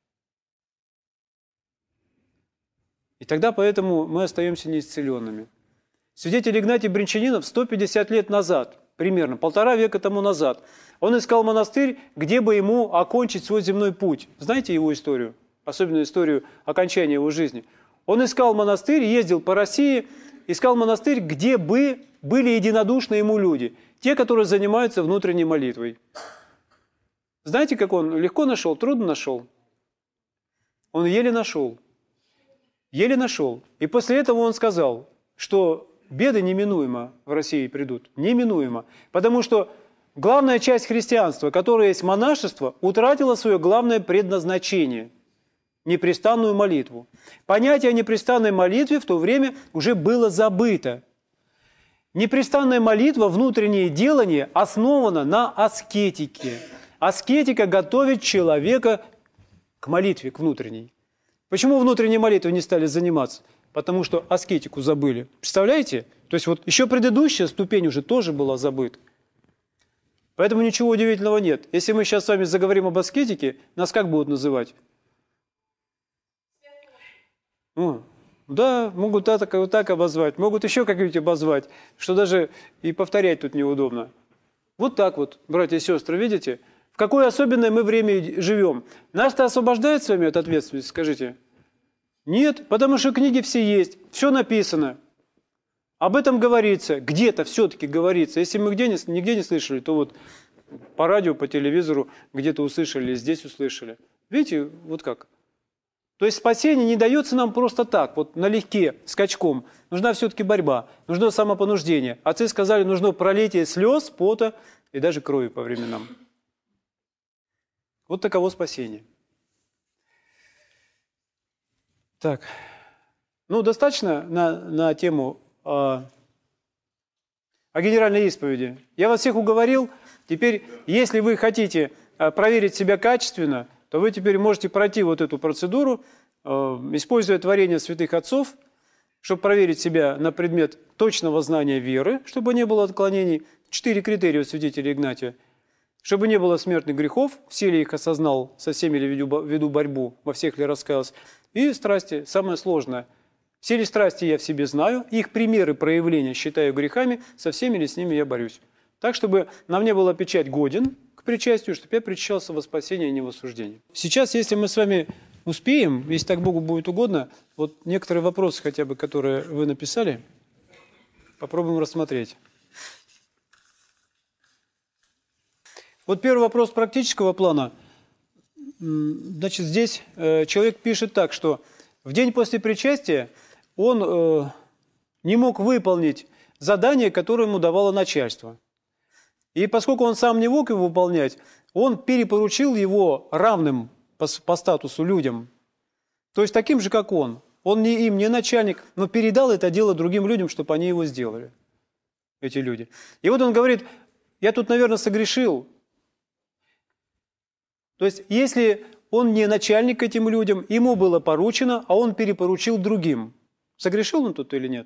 И тогда поэтому мы остаемся неисцеленными. Святитель Игнатий Бринчанинов сто пятьдесят лет назад, примерно полтора века тому назад, он искал монастырь, где бы ему окончить свой земной путь. Знаете его историю? Особенно историю окончания его жизни. Он искал монастырь, ездил по России, искал монастырь, где бы были единодушны ему люди. Те, которые занимаются внутренней молитвой. Знаете, как он легко нашел, трудно нашел? Он еле нашел. Еле нашел. И после этого он сказал, что беды неминуемо в России придут. Неминуемо. Потому что главная часть христианства, которая есть монашество, утратила свое главное предназначение – непрестанную молитву. Понятие о непрестанной молитве в то время уже было забыто. Непрестанная молитва, внутреннее делание, основано на аскетике. Аскетика готовит человека к молитве, к внутренней. Почему внутренней молитвой не стали заниматься? Потому что аскетику забыли. Представляете? То есть вот еще предыдущая ступень уже тоже была забыта. Поэтому ничего удивительного нет. Если мы сейчас с вами заговорим об аскетике, нас как будут называть? О, да, могут так, вот так обозвать, могут еще как-нибудь обозвать, что даже и повторять тут неудобно. Вот так вот, братья и сестры, видите? В какое особенное мы время живем. Нас-то освобождает с вами от ответственности, скажите? Нет, потому что книги все есть, все написано. Об этом говорится, где-то все-таки говорится. Если мы где не, нигде не слышали, то вот по радио, по телевизору где-то услышали, здесь услышали. Видите, вот как? То есть спасение не дается нам просто так, вот налегке, скачком. Нужна все-таки борьба, нужно самопонуждение. Отцы сказали, нужно пролитие слез, пота и даже крови по временам. Вот таково спасение. Так, ну достаточно на, на тему о, о генеральной исповеди. Я вас всех уговорил. Теперь, если вы хотите проверить себя качественно, то вы теперь можете пройти вот эту процедуру, используя творение святых отцов, чтобы проверить себя на предмет точного знания веры, чтобы не было отклонений. Четыре критерия у святителя Игнатия. Чтобы не было смертных грехов, все ли их осознал, со всеми ли веду борьбу, во всех ли раскаялся. И страсти, самое сложное. Все ли страсти я в себе знаю, их примеры проявления считаю грехами, со всеми ли с ними я борюсь. Так, чтобы на мне была печать годен к причастию, чтобы я причащался во спасение, а не в осуждение. Сейчас, если мы с вами успеем, если так Богу будет угодно, вот некоторые вопросы хотя бы, которые вы написали, попробуем рассмотреть. Вот первый вопрос практического плана. Значит, здесь э, человек пишет так, что в день после причастия он э, не мог выполнить задание, которое ему давало начальство. И поскольку он сам не мог его выполнять, он перепоручил его равным по, по статусу людям. То есть таким же, как он. Он не им, не начальник, но передал это дело другим людям, чтобы они его сделали, эти люди. И вот он говорит, я тут, наверное, согрешил. То есть, если он не начальник этим людям, ему было поручено, а он перепоручил другим. Согрешил он тут или нет?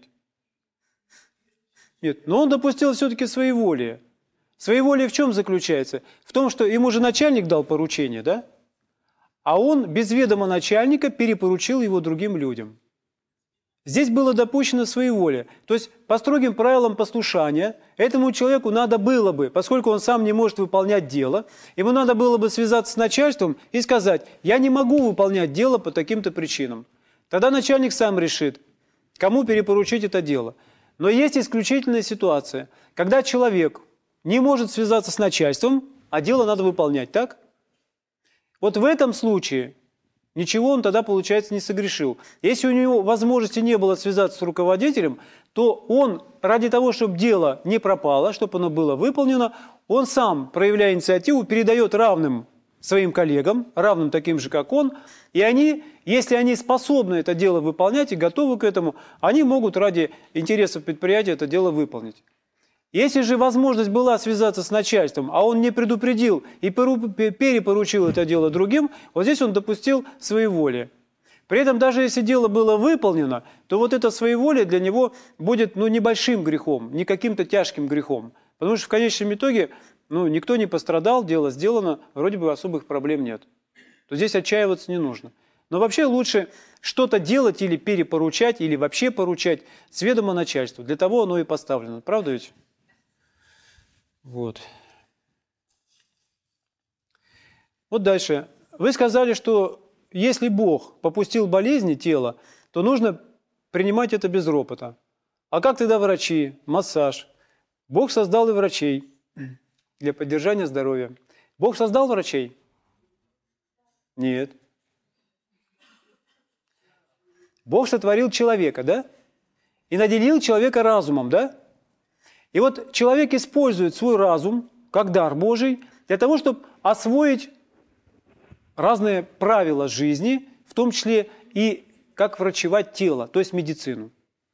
Нет, но он допустил все-таки своеволие. Своеволие в чем заключается? В том, что ему же начальник дал поручение, да? А он без ведома начальника перепоручил его другим людям. Здесь было допущено своеволие. То есть, по строгим правилам послушания, этому человеку надо было бы, поскольку он сам не может выполнять дело, ему надо было бы связаться с начальством и сказать, я не могу выполнять дело по таким-то причинам. Тогда начальник сам решит, кому перепоручить это дело. Но есть исключительная ситуация, когда человек не может связаться с начальством, а дело надо выполнять, так? Вот в этом случае ничего он тогда, получается, не согрешил. Если у него возможности не было связаться с руководителем, то он, ради того, чтобы дело не пропало, чтобы оно было выполнено, он сам, проявляя инициативу, передает равным своим коллегам, равным таким же, как он, и они, если они способны это дело выполнять и готовы к этому, они могут ради интересов предприятия это дело выполнить. Если же возможность была связаться с начальством, а он не предупредил и перепоручил это дело другим, вот здесь он допустил своеволие. При этом даже если дело было выполнено, то вот это своеволие для него будет ну, небольшим грехом, не каким-то тяжким грехом. Потому что в конечном итоге ну, никто не пострадал, дело сделано, вроде бы особых проблем нет. То здесь отчаиваться не нужно. Но вообще лучше что-то делать или перепоручать, или вообще поручать с ведома начальству. Для того оно и поставлено. Правда ведь? Вот. Вот дальше. Вы сказали, что если Бог попустил болезни тела, то нужно принимать это без ропота. А как тогда врачи, массаж? Бог создал и врачей для поддержания здоровья. Бог создал врачей? Нет. Бог сотворил человека, да? И наделил человека разумом, да? И вот человек использует свой разум как дар Божий для того, чтобы освоить разные правила жизни, в том числе и как врачевать тело, то есть медицину.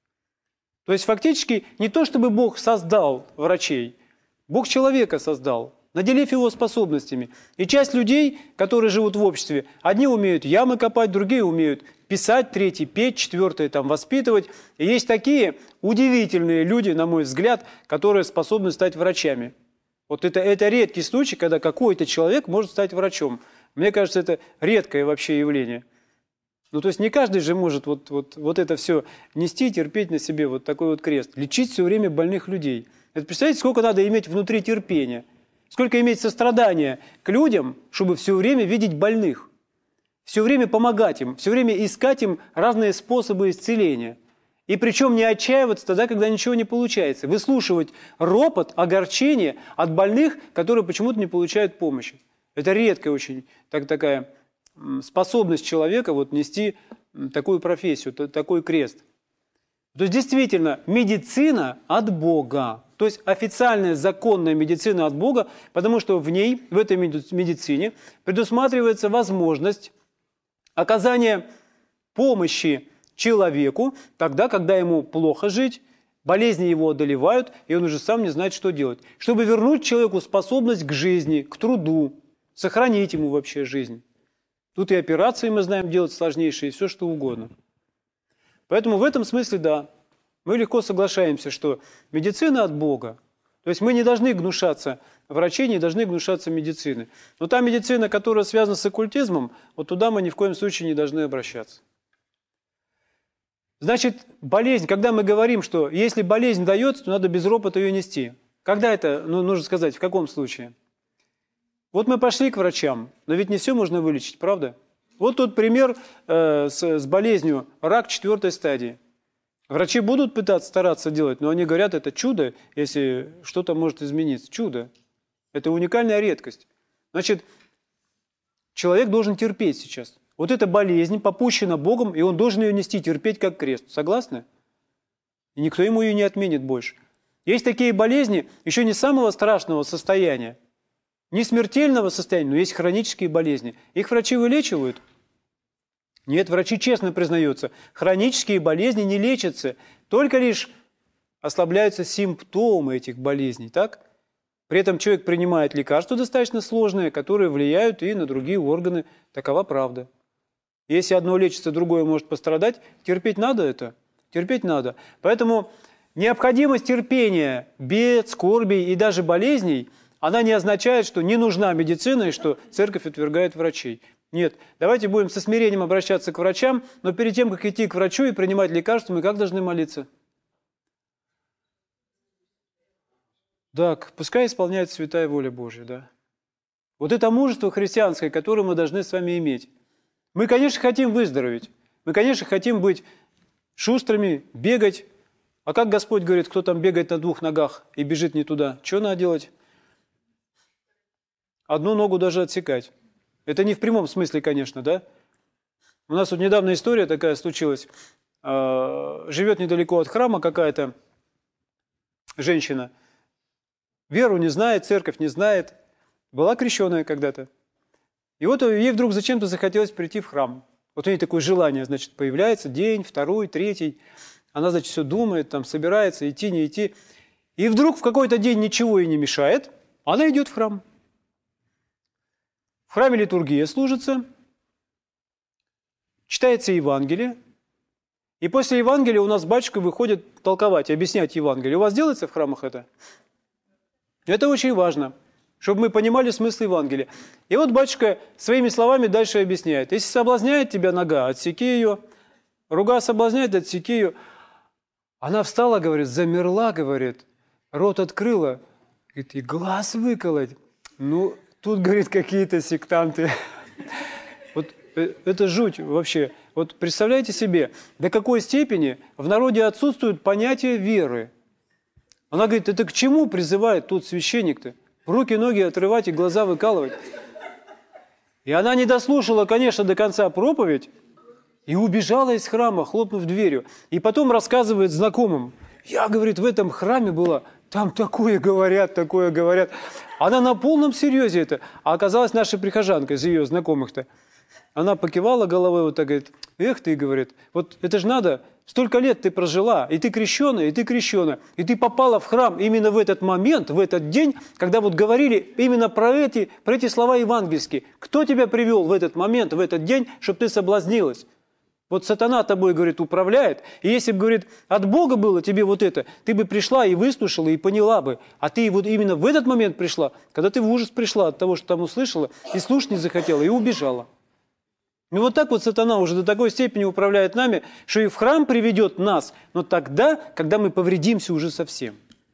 То есть фактически не то, чтобы Бог создал врачей, Бог человека создал, наделив его способностями. И часть людей, которые живут в обществе, одни умеют ямы копать, другие умеют писать, третьи петь, четвертые там воспитывать. И есть такие удивительные люди, на мой взгляд, которые способны стать врачами. Вот это, это редкий случай, когда какой-то человек может стать врачом. Мне кажется, это редкое вообще явление. Ну, то есть не каждый же может вот, вот, вот это все нести, терпеть на себе, вот такой вот крест. Лечить все время больных людей. Это представляете, сколько надо иметь внутри терпения? Сколько иметь сострадания к людям, чтобы все время видеть больных? Все время помогать им, все время искать им разные способы исцеления. И причем не отчаиваться тогда, когда ничего не получается. Выслушивать ропот, огорчение от больных, которые почему-то не получают помощи. Это редкая очень так, такая способность человека вот, нести такую профессию, такой крест. То есть действительно медицина от Бога. То есть официальная законная медицина от Бога, потому что в ней, в этой медицине, предусматривается возможность оказания помощи человеку тогда, когда ему плохо жить, болезни его одолевают, и он уже сам не знает, что делать. Чтобы вернуть человеку способность к жизни, к труду, сохранить ему вообще жизнь. Тут и операции мы знаем делать сложнейшие, и все что угодно. Поэтому в этом смысле, да, мы легко соглашаемся, что медицина от Бога. То есть мы не должны гнушаться врачей, не должны гнушаться медицины. Но та медицина, которая связана с оккультизмом, вот туда мы ни в коем случае не должны обращаться. Значит, болезнь, когда мы говорим, что если болезнь дается, то надо без ропота ее нести. Когда это, ну, нужно сказать, в каком случае? Вот мы пошли к врачам, но ведь не все можно вылечить, правда? Вот тут пример э, с, с болезнью рак четвертой стадии. Врачи будут пытаться стараться делать, но они говорят, это чудо, если что-то может измениться. Чудо. Это уникальная редкость. Значит, человек должен терпеть сейчас. Вот эта болезнь попущена Богом, и он должен ее нести, терпеть как крест. Согласны? И никто ему ее не отменит больше. Есть такие болезни, еще не самого страшного состояния, не смертельного состояния, но есть хронические болезни. Их врачи вылечивают? Нет, врачи честно признаются, хронические болезни не лечатся, только лишь ослабляются симптомы этих болезней, так? При этом человек принимает лекарства достаточно сложные, которые влияют и на другие органы. Такова правда. Если одно лечится, другое может пострадать, терпеть надо это? Терпеть надо. Поэтому необходимость терпения, бед, скорбей и даже болезней, она не означает, что не нужна медицина и что церковь отвергает врачей. Нет, давайте будем со смирением обращаться к врачам, но перед тем, как идти к врачу и принимать лекарства, мы как должны молиться? Да, пускай исполняется святая воля Божья, да. Вот это мужество христианское, которое мы должны с вами иметь. Мы, конечно, хотим выздороветь. Мы, конечно, хотим быть шустрыми, бегать. А как Господь говорит, кто там бегает на двух ногах и бежит не туда? Что надо делать? Одну ногу даже отсекать. Это не в прямом смысле, конечно, да? У нас вот недавно история такая случилась. Живет недалеко от храма какая-то женщина. Веру не знает, церковь не знает. Была крещеная когда-то. И вот ей вдруг зачем-то захотелось прийти в храм. Вот у нее такое желание, значит, появляется день, второй, третий. Она, значит, все думает, там, собирается идти, не идти. И вдруг в какой-то день ничего ей не мешает. Она идет в храм. В храме литургия служится. читается Евангелие, и после Евангелия у нас батюшка выходит толковать, объяснять Евангелие. У вас делается в храмах это? Это очень важно, чтобы мы понимали смысл Евангелия. И вот батюшка своими словами дальше объясняет. Если соблазняет тебя нога, отсеки ее. Рука соблазняет, отсеки ее. Она встала, говорит, замерла, говорит, рот открыла, говорит, и глаз выколоть. Ну, тут, говорит, какие-то сектанты. Вот это жуть вообще. Вот представляете себе, до какой степени в народе отсутствует понятие веры. Она говорит, это к чему призывает тут священник-то? Руки, ноги отрывать и глаза выкалывать. И она не дослушала, конечно, до конца проповедь и убежала из храма, хлопнув дверью. И потом рассказывает знакомым. Я, говорит, в этом храме была, там такое говорят, такое говорят. Она на полном серьезе это. А оказалась наша прихожанка из ее знакомых-то. Она покивала головой вот так, говорит, эх ты, говорит, вот это же надо, столько лет ты прожила, и ты крещеная, и ты крещеная, и ты попала в храм именно в этот момент, в этот день, когда вот говорили именно про эти, про эти слова евангельские. Кто тебя привел в этот момент, в этот день, чтобы ты соблазнилась? Вот сатана тобой, говорит, управляет, и если бы, говорит, от Бога было тебе вот это, ты бы пришла и выслушала, и поняла бы, а ты вот именно в этот момент пришла, когда ты в ужас пришла от того, что там услышала, и слушать не захотела, и убежала. И вот так вот сатана уже до такой степени управляет нами, что и в храм приведет нас, но тогда, когда мы повредимся уже совсем.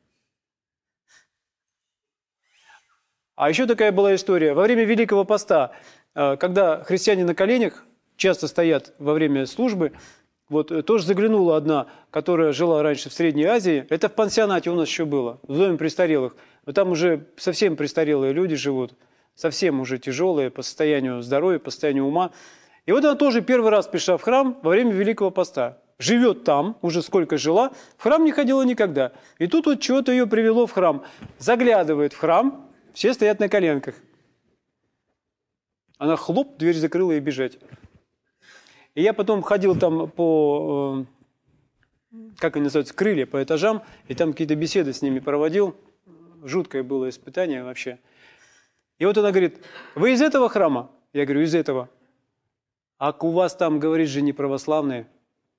А еще такая была история. Во время Великого Поста, когда христиане на коленях часто стоят во время службы, вот тоже заглянула одна, которая жила раньше в Средней Азии. Это в пансионате у нас еще было, в доме престарелых. Но там уже совсем престарелые люди живут, совсем уже тяжелые по состоянию здоровья, по состоянию ума. И вот она тоже первый раз пришла в храм во время Великого Поста. Живет там, уже сколько жила, в храм не ходила никогда. И тут вот чего-то ее привело в храм. Заглядывает в храм, все стоят на коленках. Она хлоп, дверь закрыла и бежать. И я потом ходил там по, как они называются, крылья по этажам, и там какие-то беседы с ними проводил. Жуткое было испытание вообще. И вот она говорит, вы из этого храма? Я говорю, из этого. А у вас там, говорит же, не православные?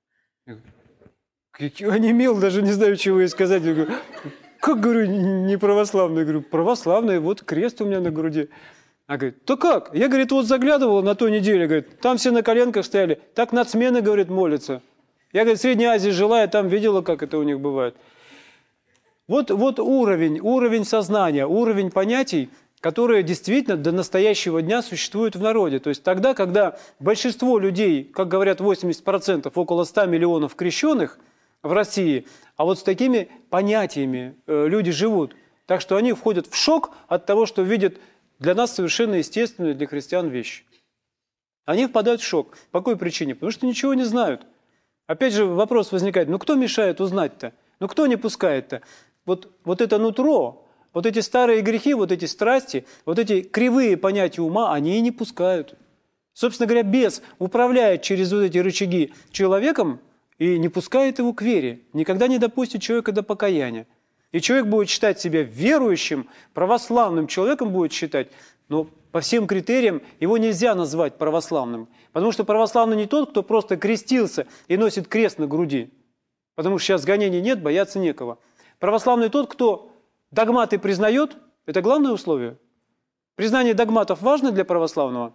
Я онемел, даже не знаю, чего ей сказать. Я говорю, как, говорю, не православные? Я говорю, православные, вот крест у меня на груди. Она говорит, то как? Я, говорит, вот заглядывала на той неделе, говорит, там все на коленках стояли, так нацмены, говорит, молятся. Я, говорит, в Средней Азии жила, я там видела, как это у них бывает. Вот, вот уровень, уровень сознания, уровень понятий, которые действительно до настоящего дня существуют в народе. То есть тогда, когда большинство людей, как говорят восемьдесят процентов, около ста миллионов крещенных в России, а вот с такими понятиями э, люди живут. Так что они входят в шок от того, что видят для нас совершенно естественную для христиан вещь. Они впадают в шок. По какой причине? Потому что ничего не знают. Опять же вопрос возникает, ну кто мешает узнать-то? Ну кто не пускает-то? Вот, вот это нутро, вот эти старые грехи, вот эти страсти, вот эти кривые понятия ума, они и не пускают. Собственно говоря, бес управляет через вот эти рычаги человеком и не пускает его к вере. Никогда не допустит человека до покаяния. И человек будет считать себя верующим, православным человеком будет считать, но по всем критериям его нельзя назвать православным. Потому что православный не тот, кто просто крестился и носит крест на груди. Потому что сейчас гонений нет, бояться некого. Православный тот, кто догматы признает, это главное условие. Признание догматов важно для православного,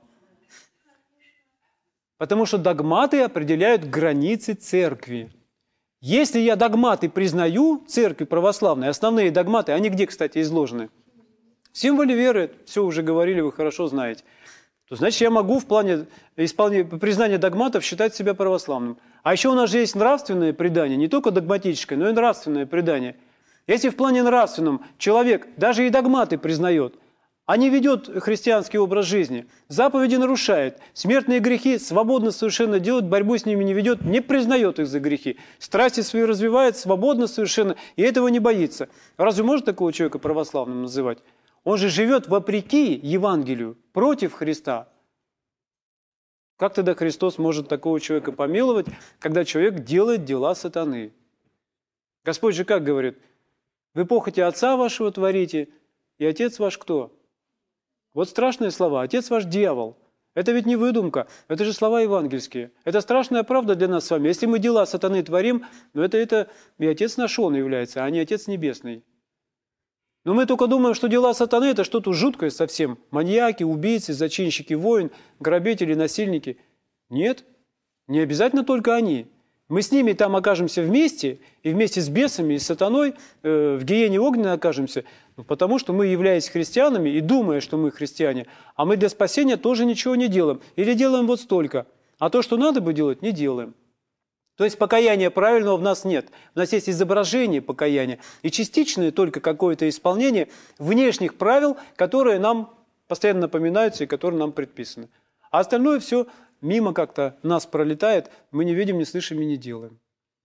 потому что догматы определяют границы церкви. Если я догматы признаю, церкви православной, основные догматы, они где, кстати, изложены? В символе веры, все уже говорили, вы хорошо знаете. То значит, я могу в плане исполнения, признания догматов считать себя православным. А еще у нас же есть нравственное предание, не только догматическое, но и нравственное предание. Если в плане нравственном человек даже и догматы признает, а не ведет христианский образ жизни, заповеди нарушает, смертные грехи свободно совершенно делает, борьбу с ними не ведет, не признает их за грехи, страсти свои развивает свободно совершенно, и этого не боится. Разве можно такого человека православным называть? Он же живет вопреки Евангелию, против Христа. Как тогда Христос может такого человека помиловать, когда человек делает дела сатаны? Господь же как говорит? Вы похоти отца вашего творите, и отец ваш кто? Вот страшные слова. Отец ваш дьявол. Это ведь не выдумка, это же слова евангельские. Это страшная правда для нас с вами. Если мы дела сатаны творим, ну это, это и Отец наш Он является, а не Отец Небесный. Но мы только думаем, что дела сатаны – это что-то жуткое совсем. Маньяки, убийцы, зачинщики войн, грабители, насильники. Нет, не обязательно только они. Мы с ними там окажемся вместе, и вместе с бесами и с сатаной э, в гиене огненной окажемся, ну, потому что мы, являясь христианами и думая, что мы христиане, а мы для спасения тоже ничего не делаем. Или делаем вот столько, а то, что надо бы делать, не делаем. То есть покаяния правильного в нас нет. У нас есть изображение покаяния и частичное только какое-то исполнение внешних правил, которые нам постоянно напоминаются и которые нам предписаны. А остальное все мимо как-то нас пролетает, мы не видим, не слышим и не делаем.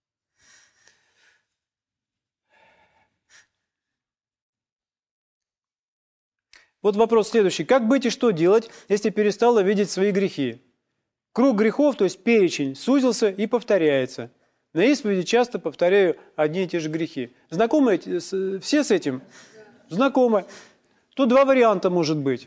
Вот вопрос следующий. Как быть и что делать, если перестала видеть свои грехи? Круг грехов, то есть перечень, сузился и повторяется. На исповеди часто повторяю одни и те же грехи. Знакомы все с этим? Знакомы. Тут два варианта может быть.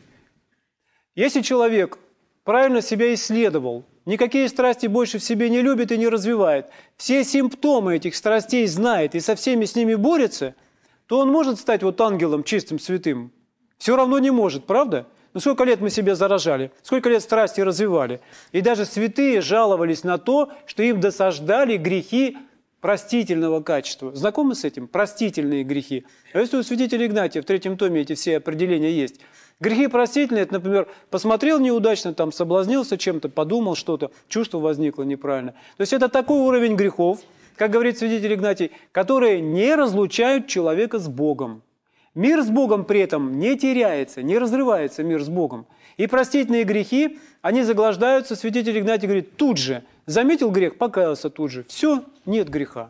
Если человек правильно себя исследовал, никакие страсти больше в себе не любит и не развивает, все симптомы этих страстей знает и со всеми с ними борется, то он может стать вот ангелом чистым, святым. Все равно не может, правда? Ну сколько лет мы себя заражали, сколько лет страсти развивали. И даже святые жаловались на то, что им досаждали грехи простительного качества. Знакомы с этим? Простительные грехи. А если у святителя Игнатия в третьем томе эти все определения есть. Грехи простительные, это, например, посмотрел неудачно, там, соблазнился чем-то, подумал что-то, чувство возникло неправильно. То есть это такой уровень грехов, как говорит святитель Игнатий, которые не разлучают человека с Богом. Мир с Богом при этом не теряется, не разрывается мир с Богом. И простительные грехи, они заглаждаются, святитель Игнатий говорит, тут же, заметил грех, покаялся тут же, все, нет греха.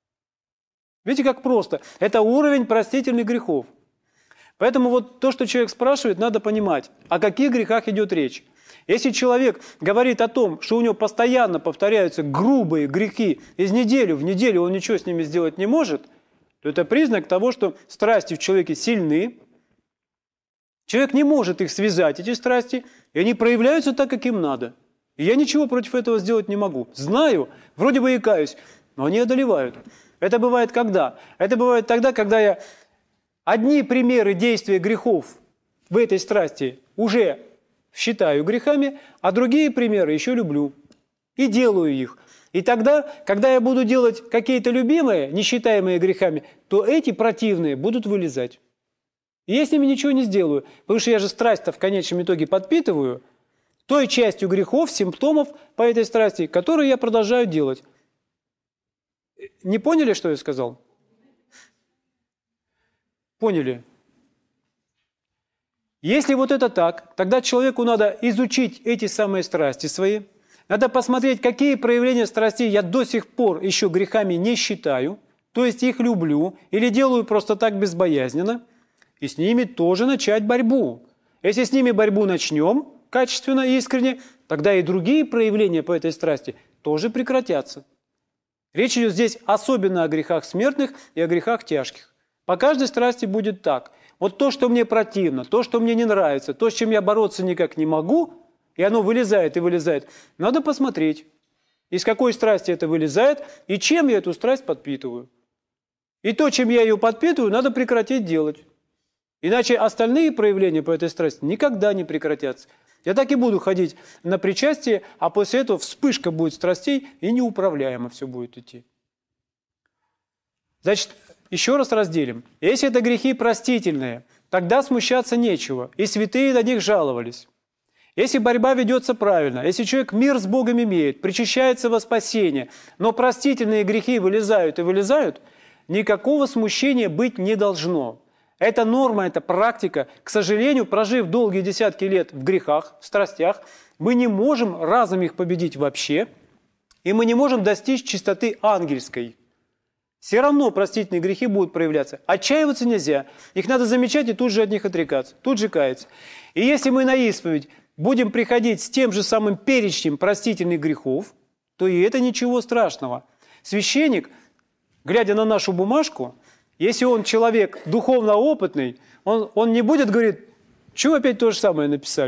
Видите, как просто. Это уровень простительных грехов. Поэтому вот то, что человек спрашивает, надо понимать, о каких грехах идет речь. Если человек говорит о том, что у него постоянно повторяются грубые грехи, из недели в неделю он ничего с ними сделать не может, то это признак того, что страсти в человеке сильны, человек не может их связать, эти страсти, и они проявляются так, как им надо. И я ничего против этого сделать не могу. Знаю, вроде бы и каюсь, но они одолевают. Это бывает когда? Это бывает тогда, когда я одни примеры действия грехов в этой страсти уже считаю грехами, а другие примеры еще люблю и делаю их. И тогда, когда я буду делать какие-то любимые, несчитаемые грехами, то эти противные будут вылезать. И я с ними ничего не сделаю, потому что я же страсть-то в конечном итоге подпитываю той частью грехов, симптомов по этой страсти, которые я продолжаю делать. Не поняли, что я сказал? Поняли? Если вот это так, тогда человеку надо изучить эти самые страсти свои, надо посмотреть, какие проявления страстей я до сих пор еще грехами не считаю, то есть их люблю или делаю просто так безбоязненно, и с ними тоже начать борьбу. Если с ними борьбу начнем качественно и искренне, тогда и другие проявления по этой страсти тоже прекратятся. Речь идет здесь особенно о грехах смертных и о грехах тяжких. По каждой страсти будет так. Вот то, что мне противно, то, что мне не нравится, то, с чем я бороться никак не могу, и оно вылезает и вылезает, надо посмотреть, из какой страсти это вылезает и чем я эту страсть подпитываю. И то, чем я ее подпитываю, надо прекратить делать. Иначе остальные проявления по этой страсти никогда не прекратятся. Я так и буду ходить на причастие, а после этого вспышка будет страстей, и неуправляемо все будет идти. Значит, еще раз разделим. Если это грехи простительные, тогда смущаться нечего, и святые на них жаловались. Если борьба ведется правильно, если человек мир с Богом имеет, причащается во спасение, но простительные грехи вылезают и вылезают, никакого смущения быть не должно. Это норма, это практика. К сожалению, прожив долгие десятки лет в грехах, в страстях, мы не можем разом их победить вообще, и мы не можем достичь чистоты ангельской. Все равно простительные грехи будут проявляться. Отчаиваться нельзя. Их надо замечать и тут же от них отрекаться, тут же каяться. И если мы на исповедь будем приходить с тем же самым перечнем простительных грехов, то и это ничего страшного. Священник, глядя на нашу бумажку, если он человек духовно опытный, он, он не будет говорить, что вы опять то же самое написали.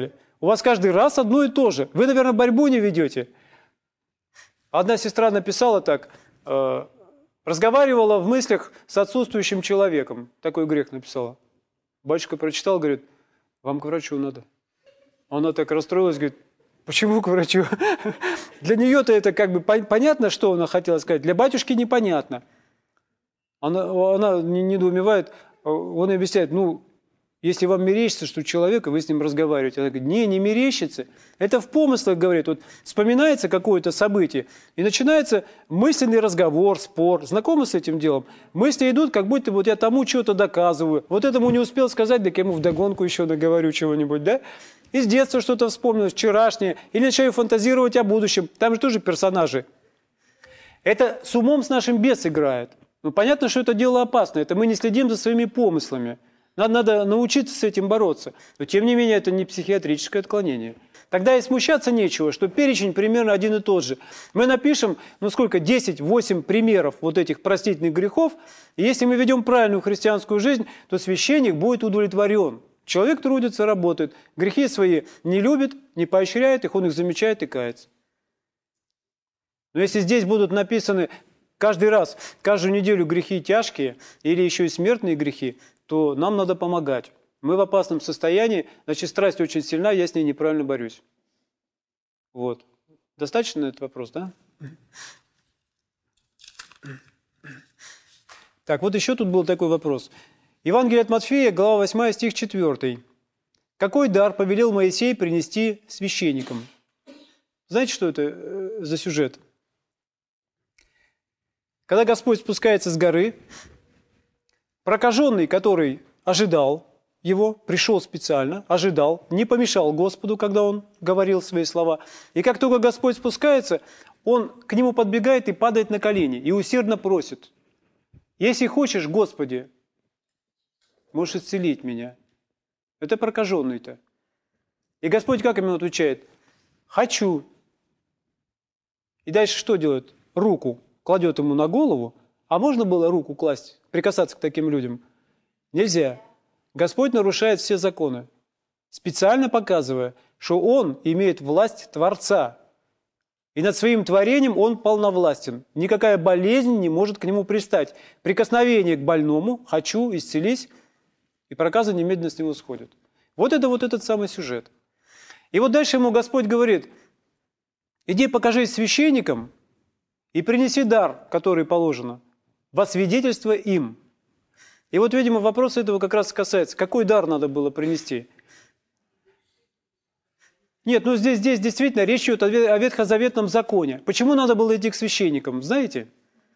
У вас каждый раз одно и то же. Вы, наверное, борьбу не ведете. Одна сестра написала так, э, разговаривала в мыслях с отсутствующим человеком. Такой грех написала. Батюшка прочитал, говорит, вам к врачу надо. Она так расстроилась, говорит, почему к врачу? Для нее-то это как бы понятно, что она хотела сказать. Для батюшки непонятно. Она, она недоумевает, он объясняет, ну, если вам мерещится, что человек, и вы с ним разговариваете. Она говорит, не, не мерещится. Это в помыслах, говорит, вот вспоминается какое-то событие, и начинается мысленный разговор, спор. Знакомы с этим делом? Мысли идут, как будто вот я тому что-то доказываю. Вот этому не успел сказать, так я ему вдогонку еще договорю чего-нибудь, да? Из детства что-то вспомнил, вчерашнее, или начинаю фантазировать о будущем. Там же тоже персонажи. Это с умом с нашим бес играет. Ну, понятно, что это дело опасно. Это мы не следим за своими помыслами. Надо, надо научиться с этим бороться. Но, тем не менее, это не психиатрическое отклонение. Тогда и смущаться нечего, что перечень примерно один и тот же. Мы напишем, ну сколько, десять-восемь примеров вот этих простительных грехов. И если мы ведем правильную христианскую жизнь, то священник будет удовлетворен. Человек трудится, работает, грехи свои не любит, не поощряет их, он их замечает и кается. Но если здесь будут написаны каждый раз, каждую неделю грехи тяжкие или еще и смертные грехи, то нам надо помогать. Мы в опасном состоянии, значит, страсть очень сильна, я с ней неправильно борюсь. Вот. Достаточно на этот вопрос, да? Так, вот еще тут был такой вопрос. Евангелие от Матфея, глава восьмая, стих четвёртый. Какой дар повелел Моисей принести священникам? Знаете, что это за сюжет? Когда Господь спускается с горы, прокаженный, который ожидал его, пришел специально, ожидал, не помешал Господу, когда он говорил свои слова. И как только Господь спускается, он к нему подбегает и падает на колени, и усердно просит, «Если хочешь, Господи, можешь исцелить меня». Это прокаженный-то. И Господь как ему отвечает? «Хочу». И дальше что делает? Руку кладет ему на голову. А можно было руку класть, прикасаться к таким людям? Нельзя. Господь нарушает все законы, специально показывая, что Он имеет власть Творца. И над своим творением Он полновластен. Никакая болезнь не может к Нему пристать. Прикосновение к больному, хочу, исцелись, и проказы немедленно с него сходят. Вот это вот этот самый сюжет. И вот дальше ему Господь говорит, иди покажись священникам и принеси дар, который положено, во свидетельство им. И вот, видимо, вопрос этого как раз касается, какой дар надо было принести. Нет, ну здесь, здесь действительно речь идет о ветхозаветном законе. Почему надо было идти к священникам, знаете?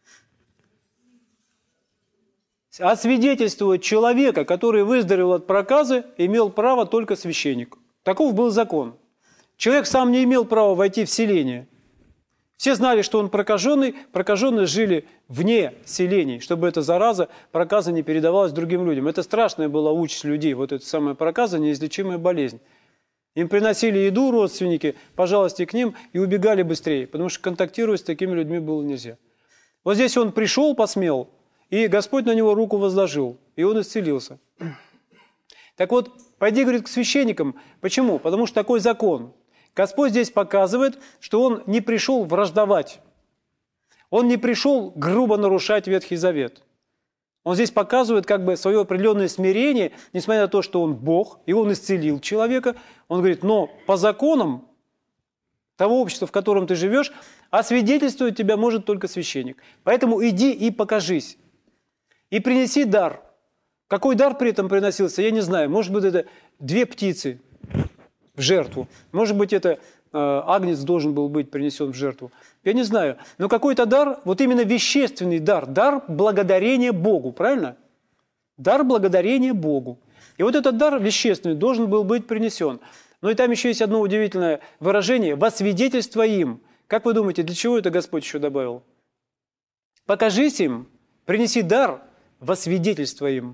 Освидетельствовать человека, который выздоровел от проказы, имел право только священник. Таков был закон. Человек сам не имел права войти в селение. Все знали, что он прокаженный, прокаженные жили вне селений, чтобы эта зараза, проказа не передавалась другим людям. Это страшная была участь людей, вот эта самая проказа, неизлечимая болезнь. Им приносили еду родственники, пожалуйста, к ним, и убегали быстрее, потому что контактировать с такими людьми было нельзя. Вот здесь он пришел, посмел, и Господь на него руку возложил, и он исцелился. Так вот, пойди, говорит, к священникам. Почему? Потому что такой закон. Господь здесь показывает, что Он не пришел враждовать. Он не пришел грубо нарушать Ветхий Завет. Он здесь показывает как бы свое определенное смирение, несмотря на то, что Он Бог, и Он исцелил человека. Он говорит, но по законам того общества, в котором ты живешь, освидетельствовать тебя может только священник. Поэтому иди и покажись. И принеси дар. Какой дар при этом приносился, я не знаю. Может быть, это две птицы в жертву. Может быть, это э, агнец должен был быть принесен в жертву. Я не знаю. Но какой-то дар, вот именно вещественный дар, дар благодарения Богу, правильно? Дар благодарения Богу. И вот этот дар вещественный должен был быть принесен. Но и там еще есть одно удивительное выражение – «во свидетельство им». Как вы думаете, для чего это Господь еще добавил? «Покажись им, принеси дар во свидетельство им».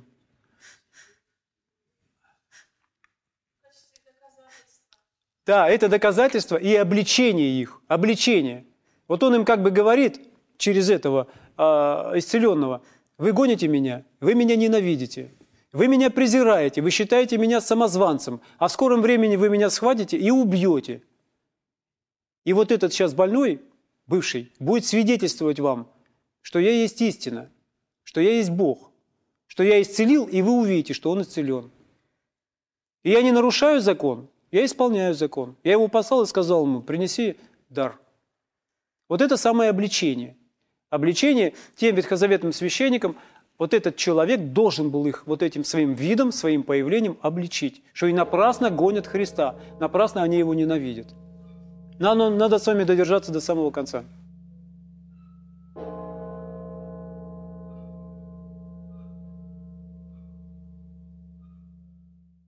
Да, это доказательство и обличение их, обличение. Вот он им как бы говорит через этого э, исцеленного, вы гоните меня, вы меня ненавидите, Вы меня презираете, вы считаете меня самозванцем, а в скором времени вы меня схватите и убьете. И вот этот сейчас больной, бывший, будет свидетельствовать вам, что я есть истина, что я есть Бог, что я исцелил, и вы увидите, что он исцелен. И я не нарушаю закон, я исполняю закон. Я его послал и сказал ему: принеси дар. Вот это самое обличение. Обличение тем ветхозаветным священникам. Вот этот человек должен был их вот этим своим видом, своим появлением обличить, что и напрасно гонят Христа, напрасно они его ненавидят. Нам надо с вами додержаться до самого конца.